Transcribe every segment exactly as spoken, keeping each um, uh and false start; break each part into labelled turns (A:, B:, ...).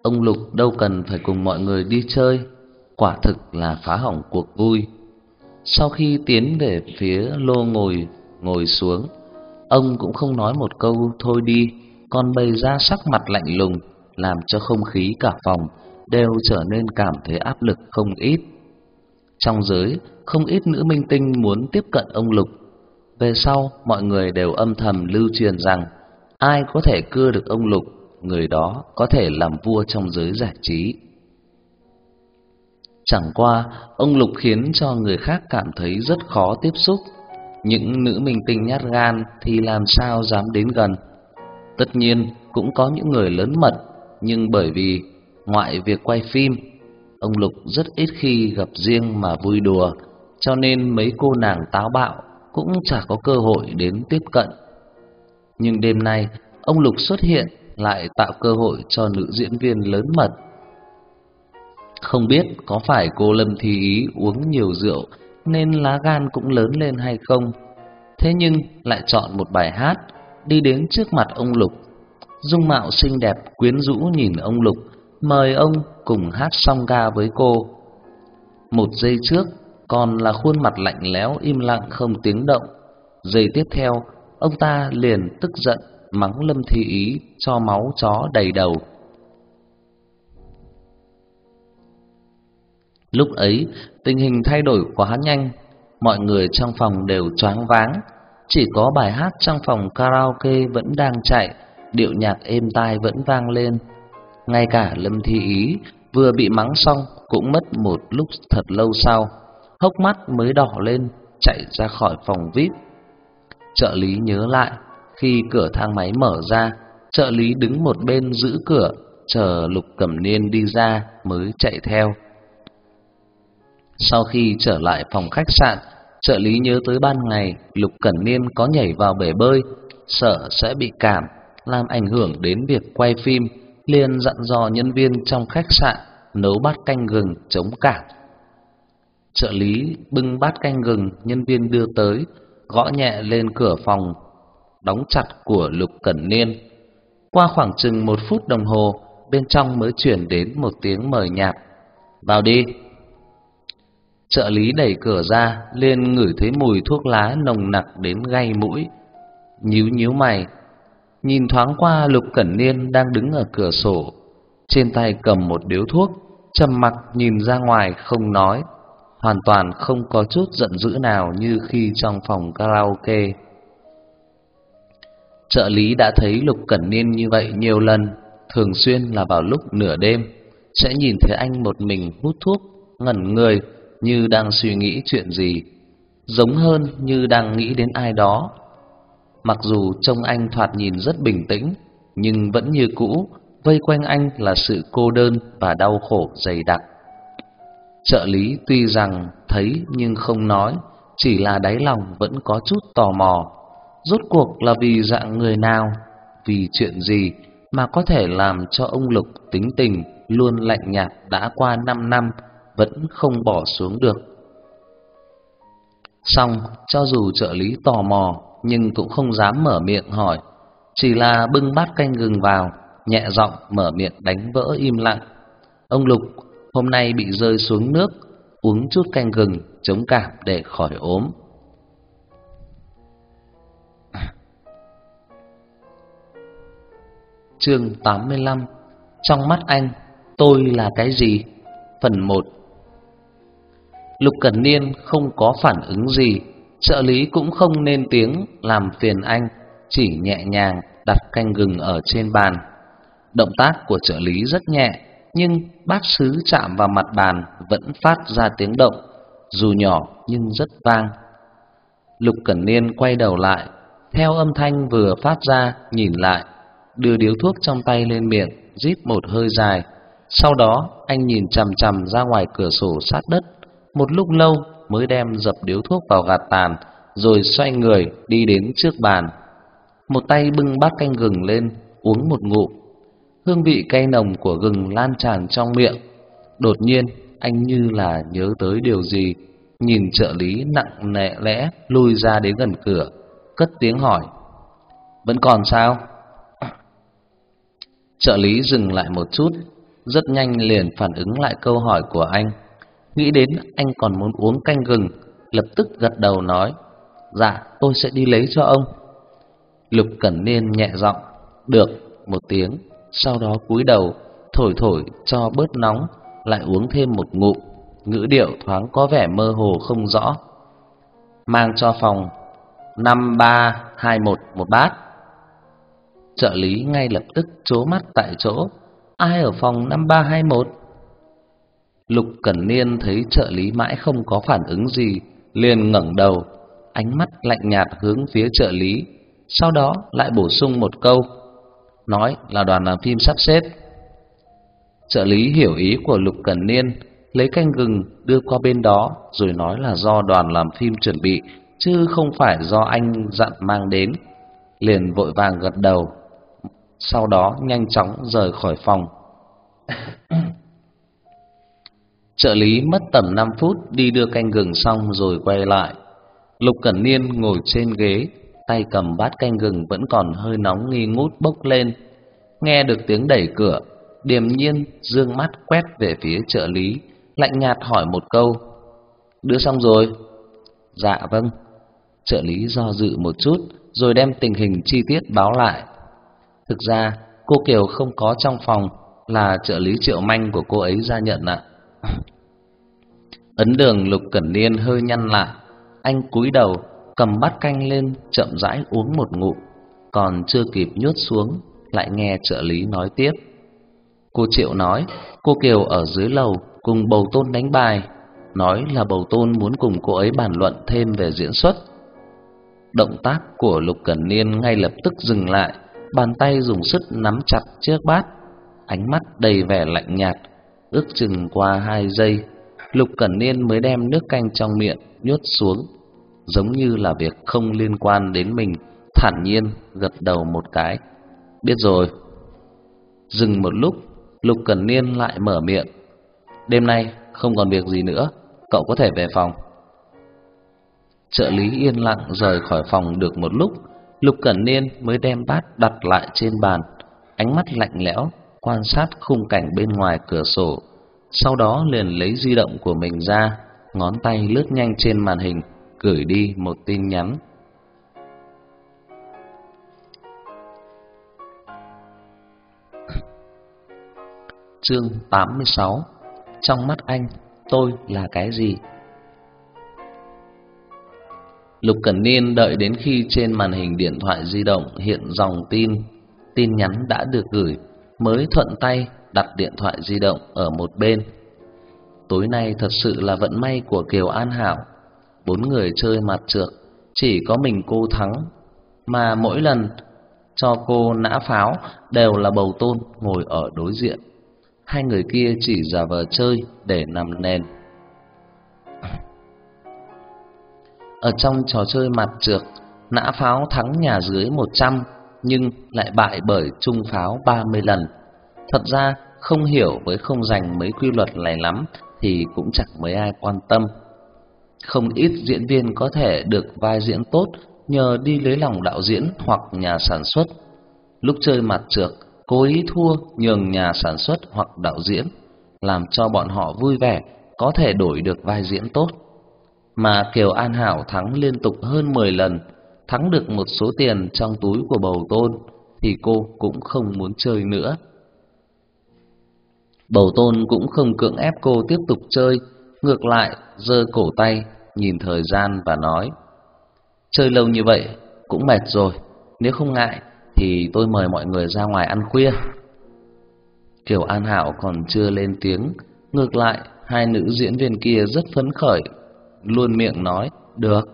A: Ông Lục đâu cần phải cùng mọi người đi chơi, quả thực là phá hỏng cuộc vui. Sau khi tiến về phía lô ngồi ngồi xuống, ông cũng không nói một câu thôi đi, còn bày ra sắc mặt lạnh lùng, làm cho không khí cả phòng đều trở nên cảm thấy áp lực không ít. Trong giới, không ít nữ minh tinh muốn tiếp cận ông Lục. Về sau, mọi người đều âm thầm lưu truyền rằng ai có thể cưa được ông Lục, người đó có thể làm vua trong giới giải trí. Chẳng qua, ông Lục khiến cho người khác cảm thấy rất khó tiếp xúc. Những nữ minh tinh nhát gan thì làm sao dám đến gần. Tất nhiên, cũng có những người lớn mật, nhưng bởi vì ngoại việc quay phim, ông Lục rất ít khi gặp riêng mà vui đùa, cho nên mấy cô nàng táo bạo cũng chả có cơ hội đến tiếp cận. Nhưng đêm nay, ông Lục xuất hiện lại tạo cơ hội cho nữ diễn viên lớn mật. Không biết có phải cô Lâm Thi Ý uống nhiều rượu nên lá gan cũng lớn lên hay không, thế nhưng lại chọn một bài hát đi đến trước mặt ông Lục. Dung mạo xinh đẹp quyến rũ nhìn ông Lục, mời ông cùng hát song ca với cô. Một giây trước còn là khuôn mặt lạnh lẽo im lặng không tiếng động, giây tiếp theo ông ta liền tức giận mắng Lâm Thi Ý cho máu chó đầy đầu. Lúc ấy tình hình thay đổi quá nhanh, mọi người trong phòng đều choáng váng. Chỉ có bài hát trong phòng karaoke vẫn đang chạy, điệu nhạc êm tai vẫn vang lên. Ngay cả Lâm Thi Ý vừa bị mắng xong cũng mất một lúc thật lâu sau, hốc mắt mới đỏ lên, chạy ra khỏi phòng vi ai pi. Trợ lý nhớ lại, khi cửa thang máy mở ra, trợ lý đứng một bên giữ cửa, chờ Lục Cẩm Niên đi ra mới chạy theo. Sau khi trở lại phòng khách sạn, trợ lý nhớ tới ban ngày Lục Cẩn Niên có nhảy vào bể bơi, sợ sẽ bị cảm, làm ảnh hưởng đến việc quay phim, liền dặn dò nhân viên trong khách sạn nấu bát canh gừng chống cảm. Trợ lý bưng bát canh gừng nhân viên đưa tới, gõ nhẹ lên cửa phòng đóng chặt của Lục Cẩn Niên. Qua khoảng chừng một phút đồng hồ, bên trong mới truyền đến một tiếng mời nhạt: "Vào đi." Trợ lý đẩy cửa ra, liền ngửi thấy mùi thuốc lá nồng nặc đến gay mũi. Nhíu nhíu mày, nhìn thoáng qua Lục Cẩn Niên đang đứng ở cửa sổ, trên tay cầm một điếu thuốc, trầm mặc nhìn ra ngoài không nói, hoàn toàn không có chút giận dữ nào như khi trong phòng karaoke. Trợ lý đã thấy Lục Cẩn Niên như vậy nhiều lần, thường xuyên là vào lúc nửa đêm sẽ nhìn thấy anh một mình hút thuốc, ngẩn người như đang suy nghĩ chuyện gì, giống hơn như đang nghĩ đến ai đó. Mặc dù trông anh thoạt nhìn rất bình tĩnh, nhưng vẫn như cũ, vây quanh anh là sự cô đơn và đau khổ dày đặc. Trợ lý tuy rằng thấy nhưng không nói, chỉ là đáy lòng vẫn có chút tò mò. Rốt cuộc là vì dạng người nào, vì chuyện gì mà có thể làm cho ông Lục tính tình luôn lạnh nhạt đã qua năm năm vẫn không bỏ xuống được. Song cho dù trợ lý tò mò nhưng cũng không dám mở miệng hỏi, chỉ là bưng bát canh gừng vào, nhẹ giọng mở miệng đánh vỡ im lặng: "Ông Lục, hôm nay bị rơi xuống nước, uống chút canh gừng chống cảm để khỏi ốm." Chương tám mươi lăm. Trong mắt anh, tôi là cái gì? Phần một. Lục Cẩn Niên không có phản ứng gì, trợ lý cũng không nên tiếng làm phiền anh, chỉ nhẹ nhàng đặt canh gừng ở trên bàn. Động tác của trợ lý rất nhẹ, nhưng bát sứ chạm vào mặt bàn vẫn phát ra tiếng động, dù nhỏ nhưng rất vang. Lục Cẩn Niên quay đầu lại, theo âm thanh vừa phát ra nhìn lại, đưa điếu thuốc trong tay lên miệng, rít một hơi dài. Sau đó anh nhìn chằm chằm ra ngoài cửa sổ sát đất, một lúc lâu mới đem dập điếu thuốc vào gạt tàn, rồi xoay người đi đến trước bàn. Một tay bưng bát canh gừng lên, uống một ngụm. Hương vị cay nồng của gừng lan tràn trong miệng. Đột nhiên anh như là nhớ tới điều gì, nhìn trợ lý nặng nề lẽ lui ra đến gần cửa, cất tiếng hỏi: "Vẫn còn sao?" Trợ lý dừng lại một chút, rất nhanh liền phản ứng lại câu hỏi của anh. Nghĩ đến anh còn muốn uống canh gừng, lập tức gật đầu nói: "Dạ, tôi sẽ đi lấy cho ông." Lục Cẩn Niên nhẹ giọng "Được" một tiếng, sau đó cúi đầu thổi thổi cho bớt nóng, lại uống thêm một ngụm, ngữ điệu thoáng có vẻ mơ hồ không rõ. "Mang cho phòng năm ba hai một một bát." Trợ lý ngay lập tức trố mắt tại chỗ. Ai ở phòng năm ba hai một? Lục Cẩn Niên thấy trợ lý mãi không có phản ứng gì, liền ngẩng đầu, ánh mắt lạnh nhạt hướng phía trợ lý, sau đó lại bổ sung một câu, nói là đoàn làm phim sắp xếp. Trợ lý hiểu ý của Lục Cẩn Niên, lấy canh gừng đưa qua bên đó, rồi nói là do đoàn làm phim chuẩn bị, chứ không phải do anh dặn mang đến. Liền vội vàng gật đầu, sau đó nhanh chóng rời khỏi phòng. Trợ lý mất tầm năm phút đi đưa canh gừng xong rồi quay lại. Lục Cẩn Niên ngồi trên ghế, tay cầm bát canh gừng vẫn còn hơi nóng nghi ngút bốc lên. Nghe được tiếng đẩy cửa, điềm nhiên dương mắt quét về phía trợ lý, lạnh nhạt hỏi một câu: "Đưa xong rồi?" "Dạ vâng." Trợ lý do dự một chút, rồi đem tình hình chi tiết báo lại. Thực ra cô Kiều không có trong phòng, là trợ lý Triệu Manh của cô ấy ra nhận ạ. Ấn đường Lục Cẩn Niên hơi nhăn lại, anh cúi đầu cầm bát canh lên chậm rãi uống một ngụm, còn chưa kịp nhốt xuống, lại nghe trợ lý nói tiếp. Cô Triệu nói cô Kiều ở dưới lầu cùng Bầu Tôn đánh bài, nói là Bầu Tôn muốn cùng cô ấy bàn luận thêm về diễn xuất. Động tác của Lục Cẩn Niên ngay lập tức dừng lại, bàn tay dùng sức nắm chặt chiếc bát, ánh mắt đầy vẻ lạnh nhạt. Ước chừng qua hai giây, Lục Cẩn Niên mới đem nước canh trong miệng nhốt xuống, giống như là việc không liên quan đến mình, thản nhiên gật đầu một cái. Biết rồi. Dừng một lúc, Lục Cẩn Niên lại mở miệng. Đêm nay không còn việc gì nữa, cậu có thể về phòng. Trợ lý yên lặng rời khỏi phòng được một lúc, Lục Cẩn Niên mới đem bát đặt lại trên bàn, ánh mắt lạnh lẽo quan sát khung cảnh bên ngoài cửa sổ, sau đó liền lấy di động của mình ra, ngón tay lướt nhanh trên màn hình, gửi đi một tin nhắn. Chương tám mươi sáu. Trong mắt anh, tôi là cái gì? Lục Cẩn Niên đợi đến khi trên màn hình điện thoại di động hiện dòng tin, tin nhắn đã được gửi, mới thuận tay đặt điện thoại di động ở một bên. Tối nay thật sự là vận may của Kiều An Hảo, bốn người chơi mặt trược, chỉ có mình cô thắng, mà mỗi lần cho cô nã pháo đều là Bầu Tôn ngồi ở đối diện. Hai người kia chỉ giả vờ chơi để nằm nền. Ở trong trò chơi mặt trược, nã pháo thắng nhà dưới một trăm, nhưng lại bại bởi trung pháo ba mươi lần. Thật ra không hiểu với không dành mấy quy luật này lắm thì cũng chẳng mấy ai quan tâm. Không ít diễn viên có thể được vai diễn tốt nhờ đi lấy lòng đạo diễn hoặc nhà sản xuất. Lúc chơi mặt trược, cố ý thua nhường nhà sản xuất hoặc đạo diễn, làm cho bọn họ vui vẻ, có thể đổi được vai diễn tốt. Mà Kiều An Hảo thắng liên tục hơn mười lần, thắng được một số tiền trong túi của Bầu Tôn, thì cô cũng không muốn chơi nữa. Bầu Tôn cũng không cưỡng ép cô tiếp tục chơi, ngược lại giơ cổ tay nhìn thời gian và nói: chơi lâu như vậy cũng mệt rồi, nếu không ngại thì tôi mời mọi người ra ngoài ăn khuya. Kiều An Hảo còn chưa lên tiếng, ngược lại hai nữ diễn viên kia rất phấn khởi, luôn miệng nói được.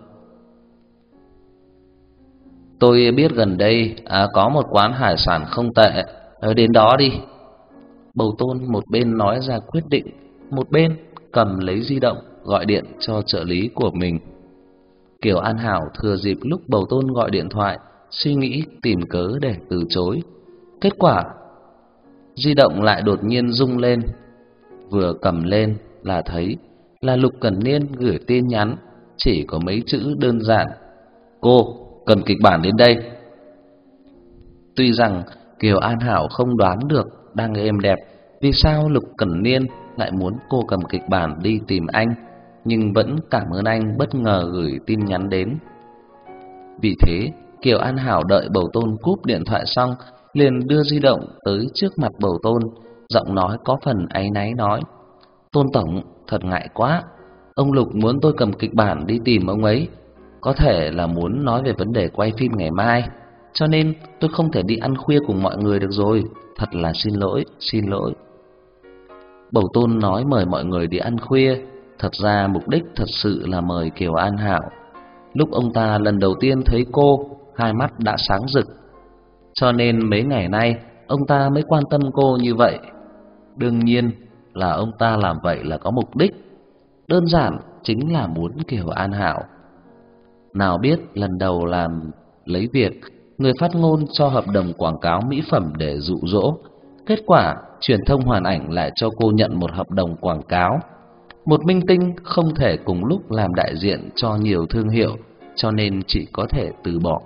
A: Tôi biết gần đây à, có một quán hải sản không tệ, đến đó đi. Bầu Tôn một bên nói ra quyết định, một bên cầm lấy di động gọi điện cho trợ lý của mình. Kiều An Hảo thừa dịp lúc Bầu Tôn gọi điện thoại, suy nghĩ tìm cớ để từ chối. Kết quả di động lại đột nhiên rung lên, vừa cầm lên là thấy là Lục Cẩn Niên gửi tin nhắn, chỉ có mấy chữ đơn giản: cô cầm kịch bản đến đây. Tuy rằng Kiều An Hảo không đoán được đang êm đẹp vì sao Lục Cẩn Niên lại muốn cô cầm kịch bản đi tìm anh, nhưng vẫn cảm ơn anh bất ngờ gửi tin nhắn đến. Vì thế, Kiều An Hảo đợi Bầu Tôn cúp điện thoại xong, liền đưa di động tới trước mặt Bầu Tôn, giọng nói có phần áy náy nói: "Tôn tổng, thật ngại quá, ông Lục muốn tôi cầm kịch bản đi tìm ông ấy, có thể là muốn nói về vấn đề quay phim ngày mai, cho nên tôi không thể đi ăn khuya cùng mọi người được rồi, thật là xin lỗi, xin lỗi." Bầu Tôn nói mời mọi người đi ăn khuya, thật ra mục đích thật sự là mời Kiều An Hảo. Lúc ông ta lần đầu tiên thấy cô, hai mắt đã sáng rực, cho nên mấy ngày nay ông ta mới quan tâm cô như vậy. Đương nhiên là ông ta làm vậy là có mục đích, đơn giản chính là muốn Kiều An Hảo. Nào biết lần đầu làm lấy việc, người phát ngôn cho hợp đồng quảng cáo mỹ phẩm để dụ dỗ, kết quả truyền thông Hoàn Ảnh lại cho cô nhận một hợp đồng quảng cáo. Một minh tinh không thể cùng lúc làm đại diện cho nhiều thương hiệu, cho nên chỉ có thể từ bỏ.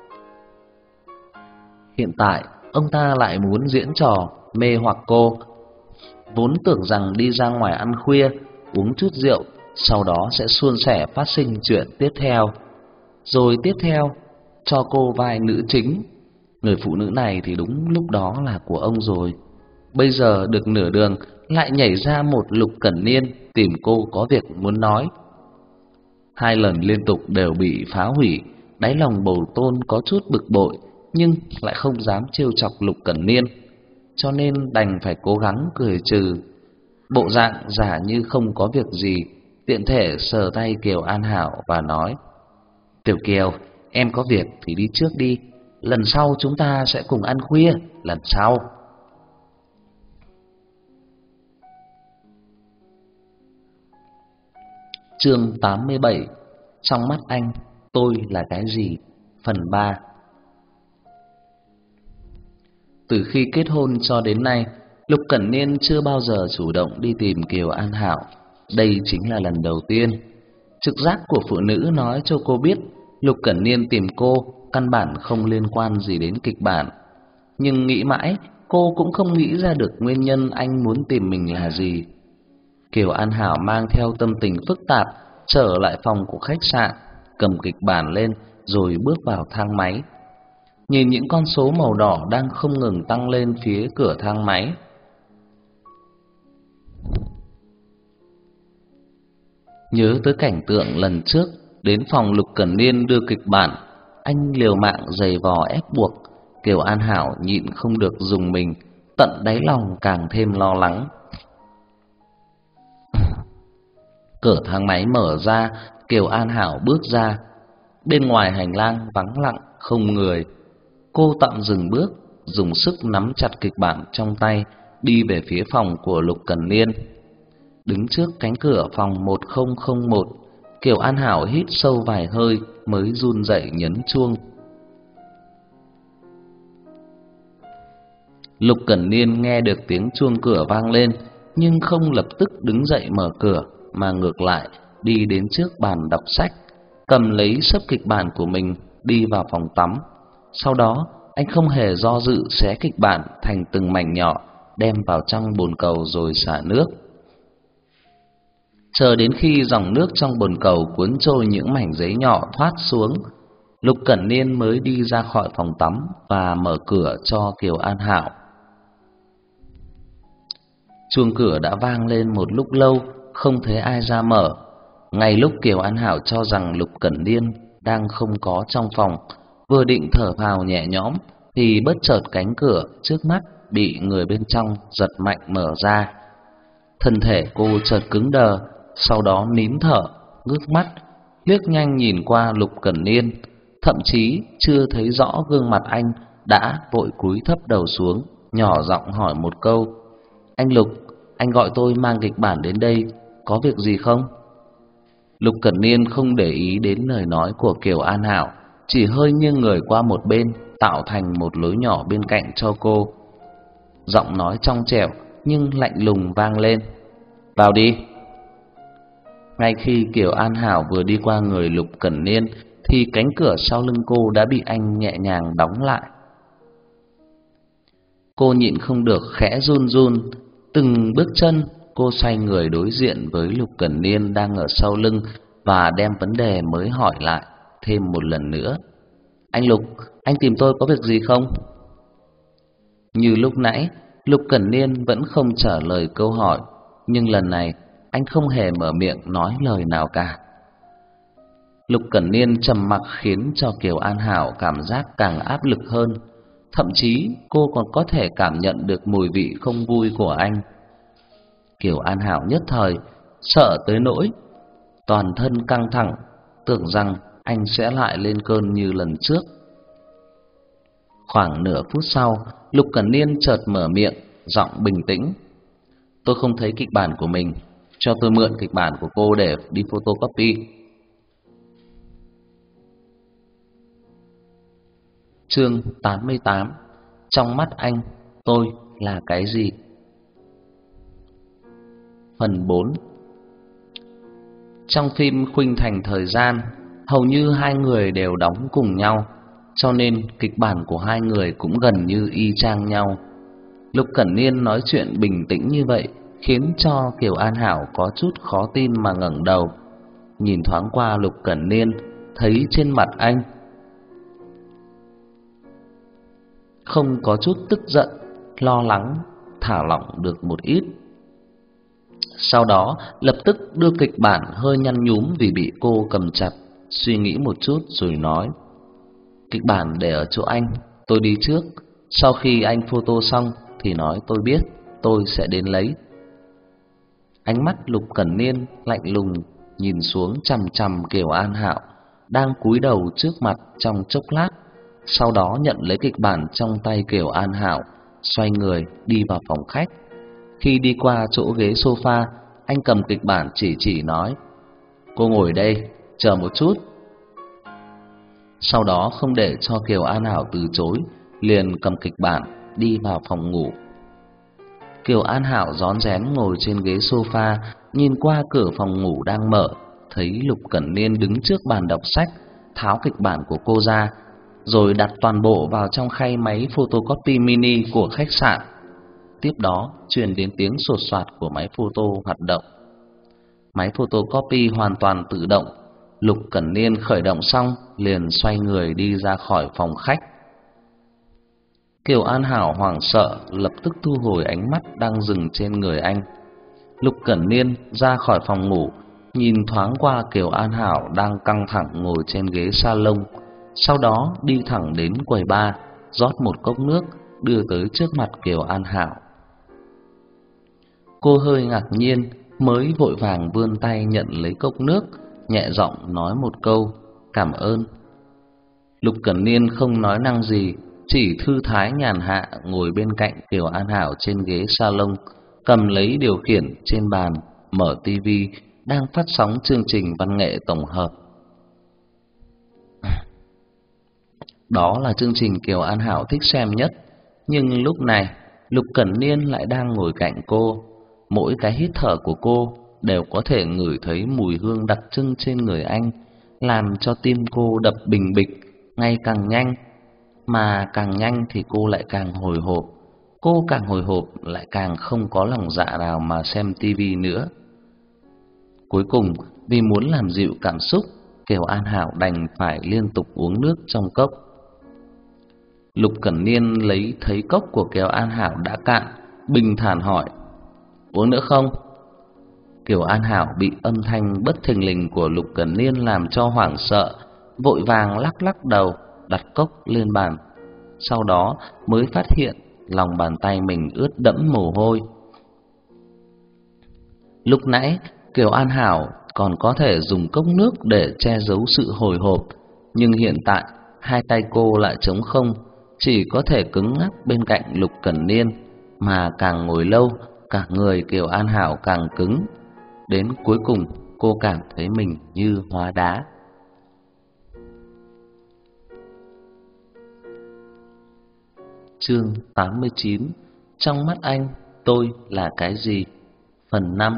A: Hiện tại, ông ta lại muốn diễn trò mê hoặc cô. Vốn tưởng rằng đi ra ngoài ăn khuya, uống chút rượu, sau đó sẽ suôn sẻ phát sinh chuyện tiếp theo. Rồi tiếp theo, cho cô vai nữ chính. Người phụ nữ này thì đúng lúc đó là của ông rồi. Bây giờ được nửa đường lại nhảy ra một Lục Cẩn Niên tìm cô có việc muốn nói. Hai lần liên tục đều bị phá hủy, đáy lòng Bầu Tôn có chút bực bội, nhưng lại không dám trêu chọc Lục Cẩn Niên, cho nên đành phải cố gắng cười trừ. Bộ dạng giả như không có việc gì, tiện thể sờ tay Kiều An Hảo và nói: "Tiểu Kiều, em có việc thì đi trước đi, lần sau chúng ta sẽ cùng ăn khuya, lần sau." Chương tám mươi bảy. Trong mắt anh, tôi là cái gì? Phần ba. Từ khi kết hôn cho đến nay, Lục Cẩn Niên chưa bao giờ chủ động đi tìm Kiều An Hảo. Đây chính là lần đầu tiên. Trực giác của phụ nữ nói cho cô biết Lục Cẩn Niên tìm cô căn bản không liên quan gì đến kịch bản. Nhưng nghĩ mãi, cô cũng không nghĩ ra được nguyên nhân anh muốn tìm mình là gì. Kiều An Hảo mang theo tâm tình phức tạp trở lại phòng của khách sạn, cầm kịch bản lên rồi bước vào thang máy. Nhìn những con số màu đỏ đang không ngừng tăng lên phía cửa thang máy. Nhớ tới cảnh tượng lần trước đến phòng Lục Cẩn Niên đưa kịch bản, anh liều mạng giày vò ép buộc, Kiều An Hảo nhịn không được dùng mình, tận đáy lòng càng thêm lo lắng. Cửa thang máy mở ra, Kiều An Hảo bước ra. Bên ngoài hành lang vắng lặng không người. Cô tạm dừng bước, dùng sức nắm chặt kịch bản trong tay, đi về phía phòng của Lục Cẩn Niên. Đứng trước cánh cửa phòng một không không một, Kiều An Hảo hít sâu vài hơi mới run rẩy nhấn chuông. Lục Cẩn Niên nghe được tiếng chuông cửa vang lên, nhưng không lập tức đứng dậy mở cửa, mà ngược lại đi đến trước bàn đọc sách, cầm lấy sấp kịch bản của mình đi vào phòng tắm. Sau đó anh không hề do dự xé kịch bản thành từng mảnh nhỏ, đem vào trong bồn cầu rồi xả nước. Chờ đến khi dòng nước trong bồn cầu cuốn trôi những mảnh giấy nhỏ thoát xuống, Lục Cẩn Niên mới đi ra khỏi phòng tắm và mở cửa cho Kiều An Hảo. Chuông cửa đã vang lên một lúc lâu, không thấy ai ra mở. Ngay lúc Kiều An Hảo cho rằng Lục Cẩn Niên đang không có trong phòng, vừa định thở phào nhẹ nhõm thì bất chợt cánh cửa trước mắt bị người bên trong giật mạnh mở ra. Thân thể cô chợt cứng đờ, sau đó nín thở, ngước mắt, liếc nhanh nhìn qua Lục Cẩn Niên, thậm chí chưa thấy rõ gương mặt anh đã vội cúi thấp đầu xuống, nhỏ giọng hỏi một câu: "Anh Lục, anh gọi tôi mang kịch bản đến đây, có việc gì không?" Lục Cẩn Niên không để ý đến lời nói của Kiều An Hảo, chỉ hơi nghiêng người qua một bên, tạo thành một lối nhỏ bên cạnh cho cô. Giọng nói trong trẻo nhưng lạnh lùng vang lên: "Vào đi." Ngay khi Kiều An Hảo vừa đi qua người Lục Cẩn Niên thì cánh cửa sau lưng cô đã bị anh nhẹ nhàng đóng lại. Cô nhịn không được khẽ run run, Từng bước chân, cô xoay người đối diện với Lục Cẩn Niên đang ở sau lưng và đem vấn đề mới hỏi lại thêm một lần nữa. Anh Lục, anh tìm tôi có việc gì không? Như lúc nãy, Lục Cẩn Niên vẫn không trả lời câu hỏi, nhưng lần này anh không hề mở miệng nói lời nào cả. Lục Cẩn Niên trầm mặc khiến cho Kiều An Hảo cảm giác càng áp lực hơn, thậm chí cô còn có thể cảm nhận được mùi vị không vui của anh. Kiều An Hảo nhất thời sợ tới nỗi toàn thân căng thẳng, tưởng rằng anh sẽ lại lên cơn như lần trước. Khoảng nửa phút sau, Lục Cẩn Niên chợt mở miệng, giọng bình tĩnh. Tôi không thấy kịch bản của mình, cho tôi mượn kịch bản của cô để đi photocopy. Chương tám mươi tám. Trong mắt anh, tôi là cái gì? Phần bốn. Trong phim khuynh thành thời gian, hầu như hai người đều đóng cùng nhau, cho nên kịch bản của hai người cũng gần như y chang nhau. Lục Cẩn Niên nói chuyện bình tĩnh như vậy khiến cho Kiều An Hảo có chút khó tin mà ngẩng đầu. Nhìn thoáng qua Lục Cẩn Niên, thấy trên mặt anh không có chút tức giận, lo lắng, thả lỏng được một ít. Sau đó lập tức đưa kịch bản hơi nhăn nhúm vì bị cô cầm chặt, suy nghĩ một chút rồi nói. Kịch bản để ở chỗ anh, tôi đi trước. Sau khi anh photo xong thì nói tôi biết, tôi sẽ đến lấy. Ánh mắt Lục Cẩn Niên lạnh lùng nhìn xuống chằm chằm Kiều An Hảo đang cúi đầu trước mặt trong chốc lát, sau đó nhận lấy kịch bản trong tay Kiều An Hảo, xoay người đi vào phòng khách. Khi đi qua chỗ ghế sofa, anh cầm kịch bản chỉ chỉ nói: cô ngồi đây, chờ một chút. Sau đó không để cho Kiều An Hảo từ chối, liền cầm kịch bản đi vào phòng ngủ. Kiều An Hảo rón rén ngồi trên ghế sofa, nhìn qua cửa phòng ngủ đang mở, thấy Lục Cẩn Niên đứng trước bàn đọc sách, tháo kịch bản của cô ra, rồi đặt toàn bộ vào trong khay máy photocopy mini của khách sạn. Tiếp đó truyền đến tiếng sột soạt của máy photo hoạt động. Máy photocopy hoàn toàn tự động. Lục Cẩn Niên khởi động xong liền xoay người đi ra khỏi phòng khách. Kiều An Hảo hoảng sợ, lập tức thu hồi ánh mắt đang dừng trên người anh. Lục Cẩn Niên ra khỏi phòng ngủ, nhìn thoáng qua Kiều An Hảo đang căng thẳng ngồi trên ghế salon, sau đó đi thẳng đến quầy bar, rót một cốc nước đưa tới trước mặt Kiều An Hảo. Cô hơi ngạc nhiên, mới vội vàng vươn tay nhận lấy cốc nước, nhẹ giọng nói một câu cảm ơn. Lục Cẩn Niên không nói năng gì, chỉ thư thái nhàn hạ ngồi bên cạnh Kiều An Hảo trên ghế salon, cầm lấy điều khiển trên bàn, mở tivi đang phát sóng chương trình văn nghệ tổng hợp. Đó là chương trình Kiều An Hảo thích xem nhất, nhưng lúc này Lục Cẩn Niên lại đang ngồi cạnh cô. Mỗi cái hít thở của cô đều có thể ngửi thấy mùi hương đặc trưng trên người anh, làm cho tim cô đập bình bịch ngày càng nhanh, mà càng nhanh thì cô lại càng hồi hộp. Cô càng hồi hộp lại càng không có lòng dạ nào mà xem tivi nữa. Cuối cùng, vì muốn làm dịu cảm xúc, Kiều An Hảo đành phải liên tục uống nước trong cốc. Lục Cẩn Niên lấy thấy cốc của Kiều An Hảo đã cạn, bình thản hỏi: uống nữa không? Kiều An Hảo bị âm thanh bất thình lình của Lục Cẩn Niên làm cho hoảng sợ, vội vàng lắc lắc đầu, đặt cốc lên bàn. Sau đó mới phát hiện lòng bàn tay mình ướt đẫm mồ hôi. Lúc nãy Kiều An Hảo còn có thể dùng cốc nước để che giấu sự hồi hộp, nhưng hiện tại hai tay cô lại trống không, chỉ có thể cứng ngắc bên cạnh Lục Cẩn Niên, mà càng ngồi lâu, cả người Kiều An Hảo càng cứng. Đến cuối cùng cô cảm thấy mình như hóa đá. Chương tám mươi chín. Trong mắt anh, tôi là cái gì? Phần năm.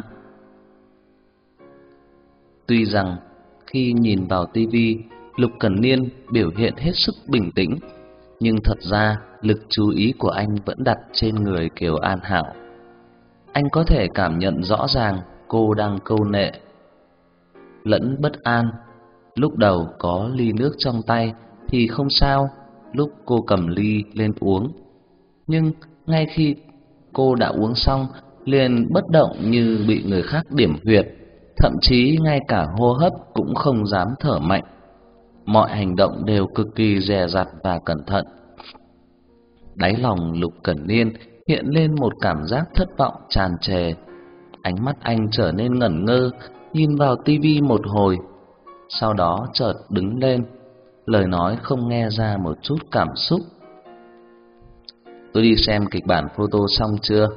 A: Tuy rằng khi nhìn vào tivi, Lục Cẩn Niên biểu hiện hết sức bình tĩnh, nhưng thật ra lực chú ý của anh vẫn đặt trên người Kiều An Hảo. anh có thể cảm nhận rõ ràng cô đang câu nệ lẫn bất an. Lúc đầu có ly nước trong tay thì không sao, lúc cô cầm ly lên uống, nhưng ngay khi cô đã uống xong liền bất động như bị người khác điểm huyệt, thậm chí ngay cả hô hấp cũng không dám thở mạnh. Mọi hành động đều cực kỳ dè dặt và cẩn thận. Đáy lòng Lục Cẩn Niên hiện lên một cảm giác thất vọng tràn trề. Ánh mắt anh trở nên ngẩn ngơ, nhìn vào tivi một hồi, sau đó chợt đứng lên, lời nói không nghe ra một chút cảm xúc. Tôi đi xem kịch bản photo xong chưa?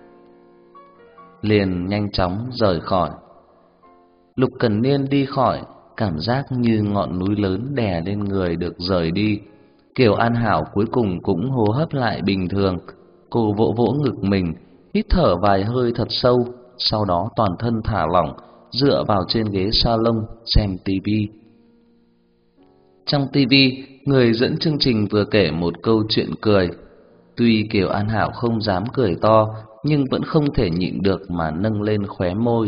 A: Liền nhanh chóng rời khỏi. Lục Cẩn Niên đi khỏi, cảm giác như ngọn núi lớn đè lên người được rời đi. Kiều An Hảo cuối cùng cũng hô hấp lại bình thường. Cô vỗ vỗ ngực mình, hít thở vài hơi thật sâu, sau đó toàn thân thả lỏng, dựa vào trên ghế salon xem tivi. Trong tivi, người dẫn chương trình vừa kể một câu chuyện cười. Tuy Kiều An Hảo không dám cười to, nhưng vẫn không thể nhịn được mà nâng lên khóe môi.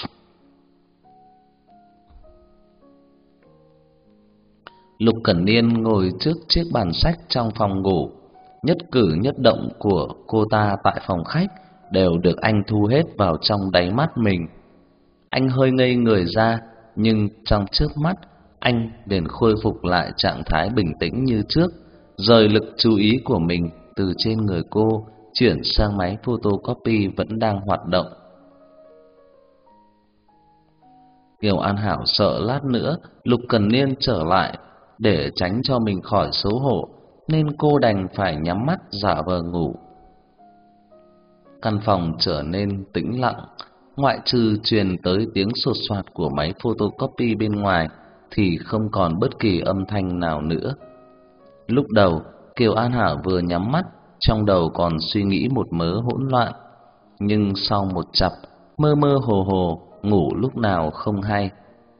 A: Lục Cẩn Niên ngồi trước chiếc bàn sách trong phòng ngủ. Nhất cử nhất động của cô ta tại phòng khách đều được anh thu hết vào trong đáy mắt mình. Anh hơi ngây người ra, nhưng trong chớp mắt anh liền khôi phục lại trạng thái bình tĩnh như trước, rời lực chú ý của mình từ trên người cô chuyển sang máy photocopy vẫn đang hoạt động. Kiều An Hảo sợ lát nữa Lục Cẩn Niên trở lại, để tránh cho mình khỏi xấu hổ, nên cô đành phải nhắm mắt giả vờ ngủ. Căn phòng trở nên tĩnh lặng, ngoại trừ truyền tới tiếng sột soạt của máy photocopy bên ngoài thì không còn bất kỳ âm thanh nào nữa. Lúc đầu, Kiều An Hảo vừa nhắm mắt, trong đầu còn suy nghĩ một mớ hỗn loạn, nhưng sau một chập, mơ mơ hồ hồ, ngủ lúc nào không hay.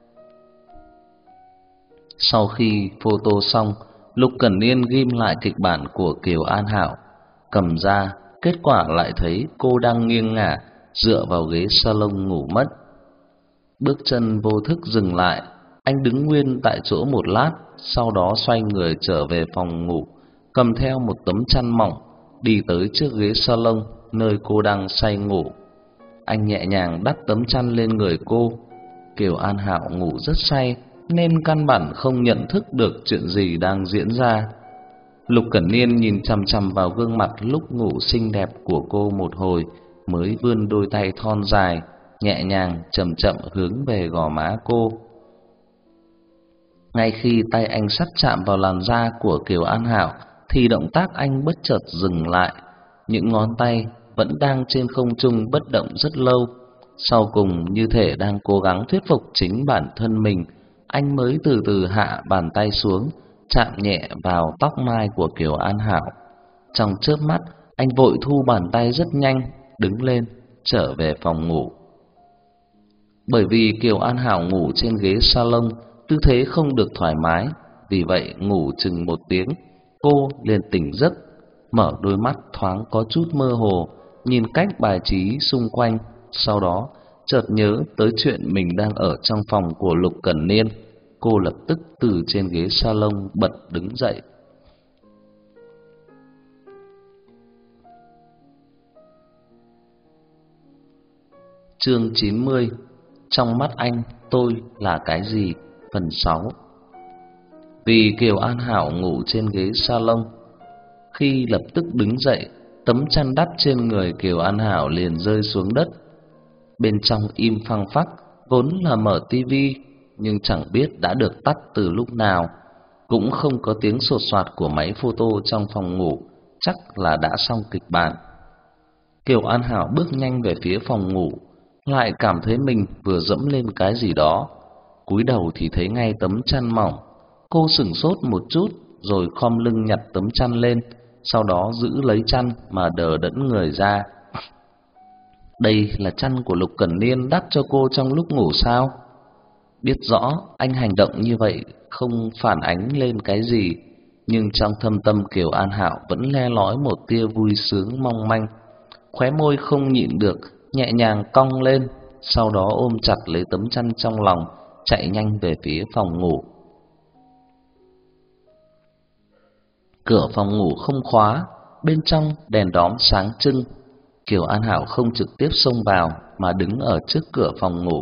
A: Sau khi photo xong, Lục Cẩn Niên ghim lại kịch bản của Kiều An Hảo, cầm ra, kết quả lại thấy cô đang nghiêng ngả dựa vào ghế salon ngủ mất. Bước chân vô thức dừng lại, anh đứng nguyên tại chỗ một lát, sau đó xoay người trở về phòng ngủ, cầm theo một tấm chăn mỏng, đi tới trước ghế salon nơi cô đang say ngủ. Anh nhẹ nhàng đắp tấm chăn lên người cô. Kiều An Hảo ngủ rất say nên căn bản không nhận thức được chuyện gì đang diễn ra. Lục Cẩn Niên nhìn chằm chằm vào gương mặt lúc ngủ xinh đẹp của cô một hồi, mới vươn đôi tay thon dài, nhẹ nhàng chậm chậm hướng về gò má cô. Ngay khi tay anh sắp chạm vào làn da của Kiều An Hảo, thì động tác anh bất chợt dừng lại. Những ngón tay vẫn đang trên không trung bất động rất lâu. Sau cùng như thể đang cố gắng thuyết phục chính bản thân mình, anh mới từ từ hạ bàn tay xuống, chạm nhẹ vào tóc mai của Kiều An Hảo. Trong chớp mắt, anh vội thu bàn tay rất nhanh, đứng lên, trở về phòng ngủ. Bởi vì Kiều An Hảo ngủ trên ghế salon, tư thế không được thoải mái, vì vậy ngủ chừng một tiếng, cô liền tỉnh giấc, mở đôi mắt thoáng có chút mơ hồ, nhìn cách bài trí xung quanh, sau đó chợt nhớ tới chuyện mình đang ở trong phòng của Lục Cẩn Niên. Cô lập tức từ trên ghế salon bật đứng dậy. Chương chín mươi. Trong mắt anh tôi là cái gì? Phần sáu. Vì Kiều An Hảo ngủ trên ghế salon, khi lập tức đứng dậy, tấm chăn đắp trên người Kiều An Hảo liền rơi xuống đất. Bên trong im phăng phắc, vốn là mở tivi, nhưng chẳng biết đã được tắt từ lúc nào. Cũng không có tiếng sột soạt của máy photo trong phòng ngủ, chắc là đã xong kịch bản. Kiều An Hảo bước nhanh về phía phòng ngủ, lại cảm thấy mình vừa dẫm lên cái gì đó. Cúi đầu thì thấy ngay tấm chăn mỏng. Cô sửng sốt một chút, rồi khom lưng nhặt tấm chăn lên, sau đó giữ lấy chăn mà đờ đẫn người ra. Đây là chăn của Lục Cẩn Niên đắp cho cô trong lúc ngủ sao? Biết rõ anh hành động như vậy không phản ánh lên cái gì, nhưng trong thâm tâm Kiều An Hảo vẫn le lói một tia vui sướng mong manh. Khóe môi không nhịn được nhẹ nhàng cong lên, sau đó ôm chặt lấy tấm chăn trong lòng, chạy nhanh về phía phòng ngủ. Cửa phòng ngủ không khóa, bên trong đèn đóm sáng trưng. Kiều An Hảo không trực tiếp xông vào mà đứng ở trước cửa phòng ngủ.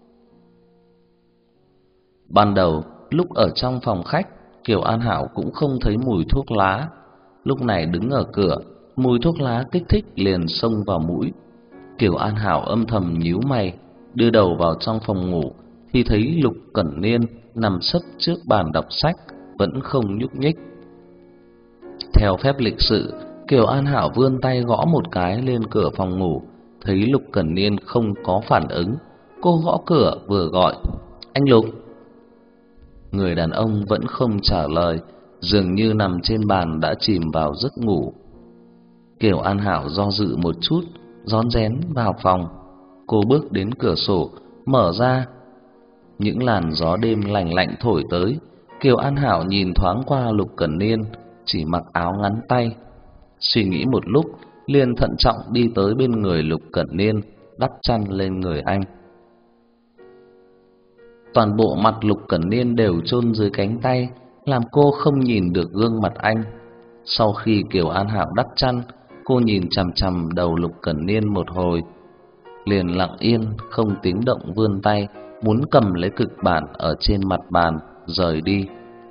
A: Ban đầu, lúc ở trong phòng khách, Kiều An Hảo cũng không thấy mùi thuốc lá. Lúc này đứng ở cửa, mùi thuốc lá kích thích liền xông vào mũi. Kiều An Hảo âm thầm nhíu mày, đưa đầu vào trong phòng ngủ thì thấy Lục Cẩn Niên nằm sấp trước bàn đọc sách, vẫn không nhúc nhích. Theo phép lịch sự, Kiều An Hảo vươn tay gõ một cái lên cửa phòng ngủ, thấy Lục Cẩn Niên không có phản ứng, cô gõ cửa vừa gọi: "Anh Lục." Người đàn ông vẫn không trả lời, dường như nằm trên bàn đã chìm vào giấc ngủ. Kiều An Hảo do dự một chút, rón rén vào phòng. Cô bước đến cửa sổ, mở ra. Những làn gió đêm lạnh lạnh thổi tới. Kiều An Hảo nhìn thoáng qua Lục Cẩn Niên, chỉ mặc áo ngắn tay. Suy nghĩ một lúc, liền thận trọng đi tới bên người Lục Cẩn Niên, đắp chăn lên người anh. Toàn bộ mặt Lục Cẩn Niên đều chôn dưới cánh tay, làm cô không nhìn được gương mặt anh. Sau khi Kiều An Hảo đắp chăn, cô nhìn chằm chằm đầu Lục Cẩn Niên một hồi, liền lặng yên không tiếng động vươn tay muốn cầm lấy kịch bản ở trên mặt bàn rời đi.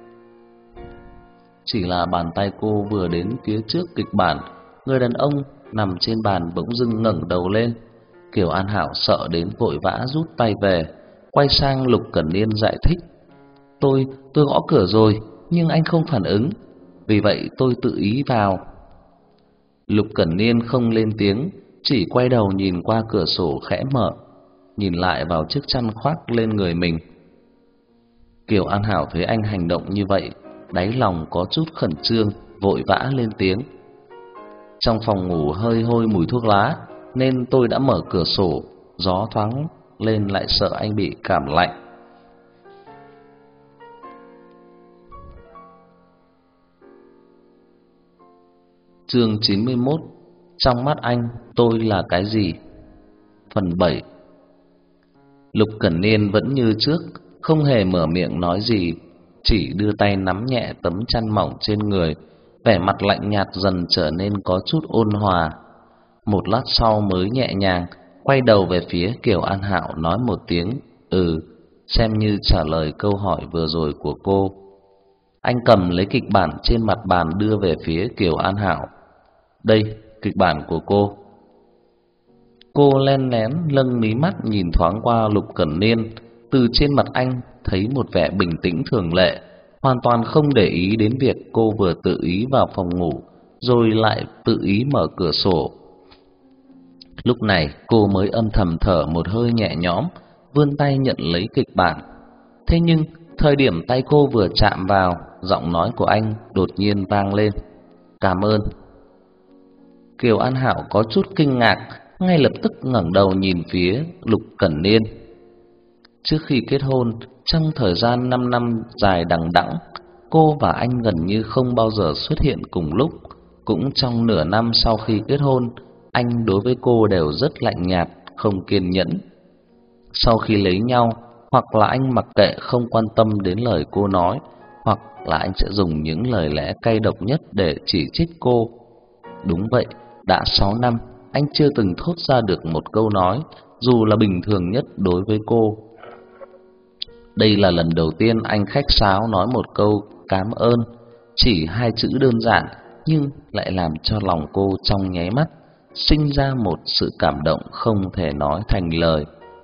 A: Chỉ là bàn tay cô vừa đến phía trước kịch bản, người đàn ông nằm trên bàn bỗng dưng ngẩng đầu lên. Kiều An Hảo sợ đến vội vã rút tay về, quay sang Lục Cẩn Niên giải thích: Tôi, tôi gõ cửa rồi, nhưng anh không phản ứng, vì vậy tôi tự ý vào." Lục Cẩn Niên không lên tiếng, chỉ quay đầu nhìn qua cửa sổ khẽ mở, nhìn lại vào chiếc chăn khoác lên người mình. Kiều An Hảo thấy anh hành động như vậy, đáy lòng có chút khẩn trương, vội vã lên tiếng: "Trong phòng ngủ hơi hôi mùi thuốc lá, nên tôi đã mở cửa sổ, gió thoáng lên lại sợ anh bị cảm lạnh." Chương chín mươi mốt. Trong mắt anh, tôi là cái gì? Phần bảy. Lục Cẩn Niên vẫn như trước, không hề mở miệng nói gì, chỉ đưa tay nắm nhẹ tấm chăn mỏng trên người, vẻ mặt lạnh nhạt dần trở nên có chút ôn hòa. Một lát sau mới nhẹ nhàng quay đầu về phía Kiều An Hảo nói một tiếng "ừ", xem như trả lời câu hỏi vừa rồi của cô. Anh cầm lấy kịch bản trên mặt bàn đưa về phía Kiều An Hảo: "Đây, kịch bản của cô." Cô len lén nâng mí mắt nhìn thoáng qua Lục Cẩn Niên, từ trên mặt anh thấy một vẻ bình tĩnh thường lệ, hoàn toàn không để ý đến việc cô vừa tự ý vào phòng ngủ, rồi lại tự ý mở cửa sổ. Lúc này cô mới âm thầm thở một hơi nhẹ nhõm, vươn tay nhận lấy kịch bản. Thế nhưng thời điểm tay cô vừa chạm vào, giọng nói của anh đột nhiên vang lên: "Cảm ơn." Kiều An Hảo có chút kinh ngạc, ngay lập tức ngẩng đầu nhìn phía Lục Cẩn Niên. Trước khi kết hôn, trong thời gian năm năm dài đằng đẵng, cô và anh gần như không bao giờ xuất hiện cùng lúc. Cũng trong nửa năm sau khi kết hôn, anh đối với cô đều rất lạnh nhạt, không kiên nhẫn. Sau khi lấy nhau, hoặc là anh mặc kệ không quan tâm đến lời cô nói, hoặc là anh sẽ dùng những lời lẽ cay độc nhất để chỉ trích cô. Đúng vậy, đã sáu năm, anh chưa từng thốt ra được một câu nói, dù là bình thường nhất đối với cô. Đây là lần đầu tiên anh khách sáo nói một câu cảm ơn, chỉ hai chữ đơn giản nhưng lại làm cho lòng cô trong nháy mắt sinh ra một sự cảm động không thể nói thành lời.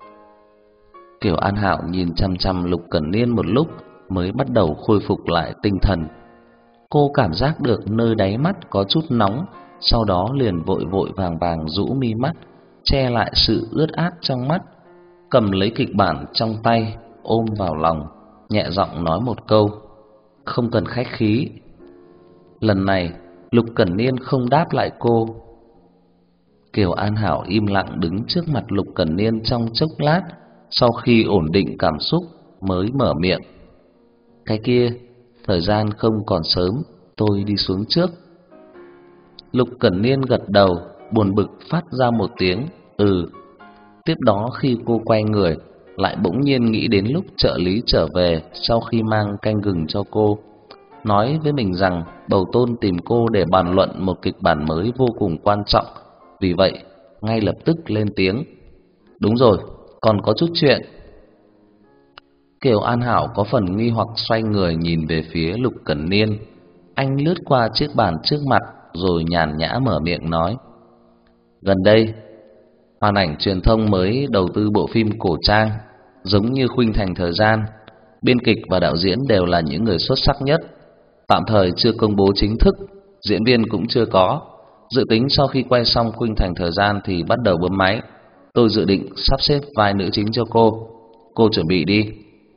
A: Kiều An Hảo nhìn chăm chăm Lục Cẩn Niên một lúc mới bắt đầu khôi phục lại tinh thần. Cô cảm giác được nơi đáy mắt có chút nóng, sau đó liền vội vội vàng vàng rũ mi mắt, che lại sự ướt át trong mắt, cầm lấy kịch bản trong tay, ôm vào lòng, nhẹ giọng nói một câu: "Không cần khách khí." Lần này, Lục Cẩn Niên không đáp lại cô. Kiều An Hảo im lặng đứng trước mặt Lục Cẩn Niên trong chốc lát, sau khi ổn định cảm xúc mới mở miệng: "Cái kia, thời gian không còn sớm, tôi đi xuống trước." Lục Cẩn Niên gật đầu, buồn bực phát ra một tiếng, Ừ. Tiếp đó khi cô quay người, lại bỗng nhiên nghĩ đến lúc trợ lý trở về sau khi mang canh gừng cho cô, nói với mình rằng Bầu Tôn tìm cô để bàn luận một kịch bản mới vô cùng quan trọng. Vì vậy, ngay lập tức lên tiếng: "Đúng rồi, còn có chút chuyện." Kiều An Hảo có phần nghi hoặc xoay người nhìn về phía Lục Cẩn Niên. Anh lướt qua chiếc bàn trước mặt rồi nhàn nhã mở miệng nói: "Gần đây, Hoàn Ảnh Truyền thông mới đầu tư bộ phim cổ trang, giống như Khuynh Thành Thời Gian. Biên kịch và đạo diễn đều là những người xuất sắc nhất. Tạm thời chưa công bố chính thức, diễn viên cũng chưa có. Dự tính sau khi quay xong Khuynh Thành Thời Gian thì bắt đầu bấm máy. Tôi dự định sắp xếp vai nữ chính cho cô. Cô chuẩn bị đi."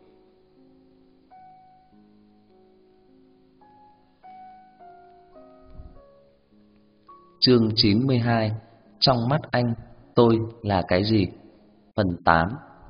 A: Chương chín mươi hai. Trong mắt anh, tôi là cái gì? Phần tám.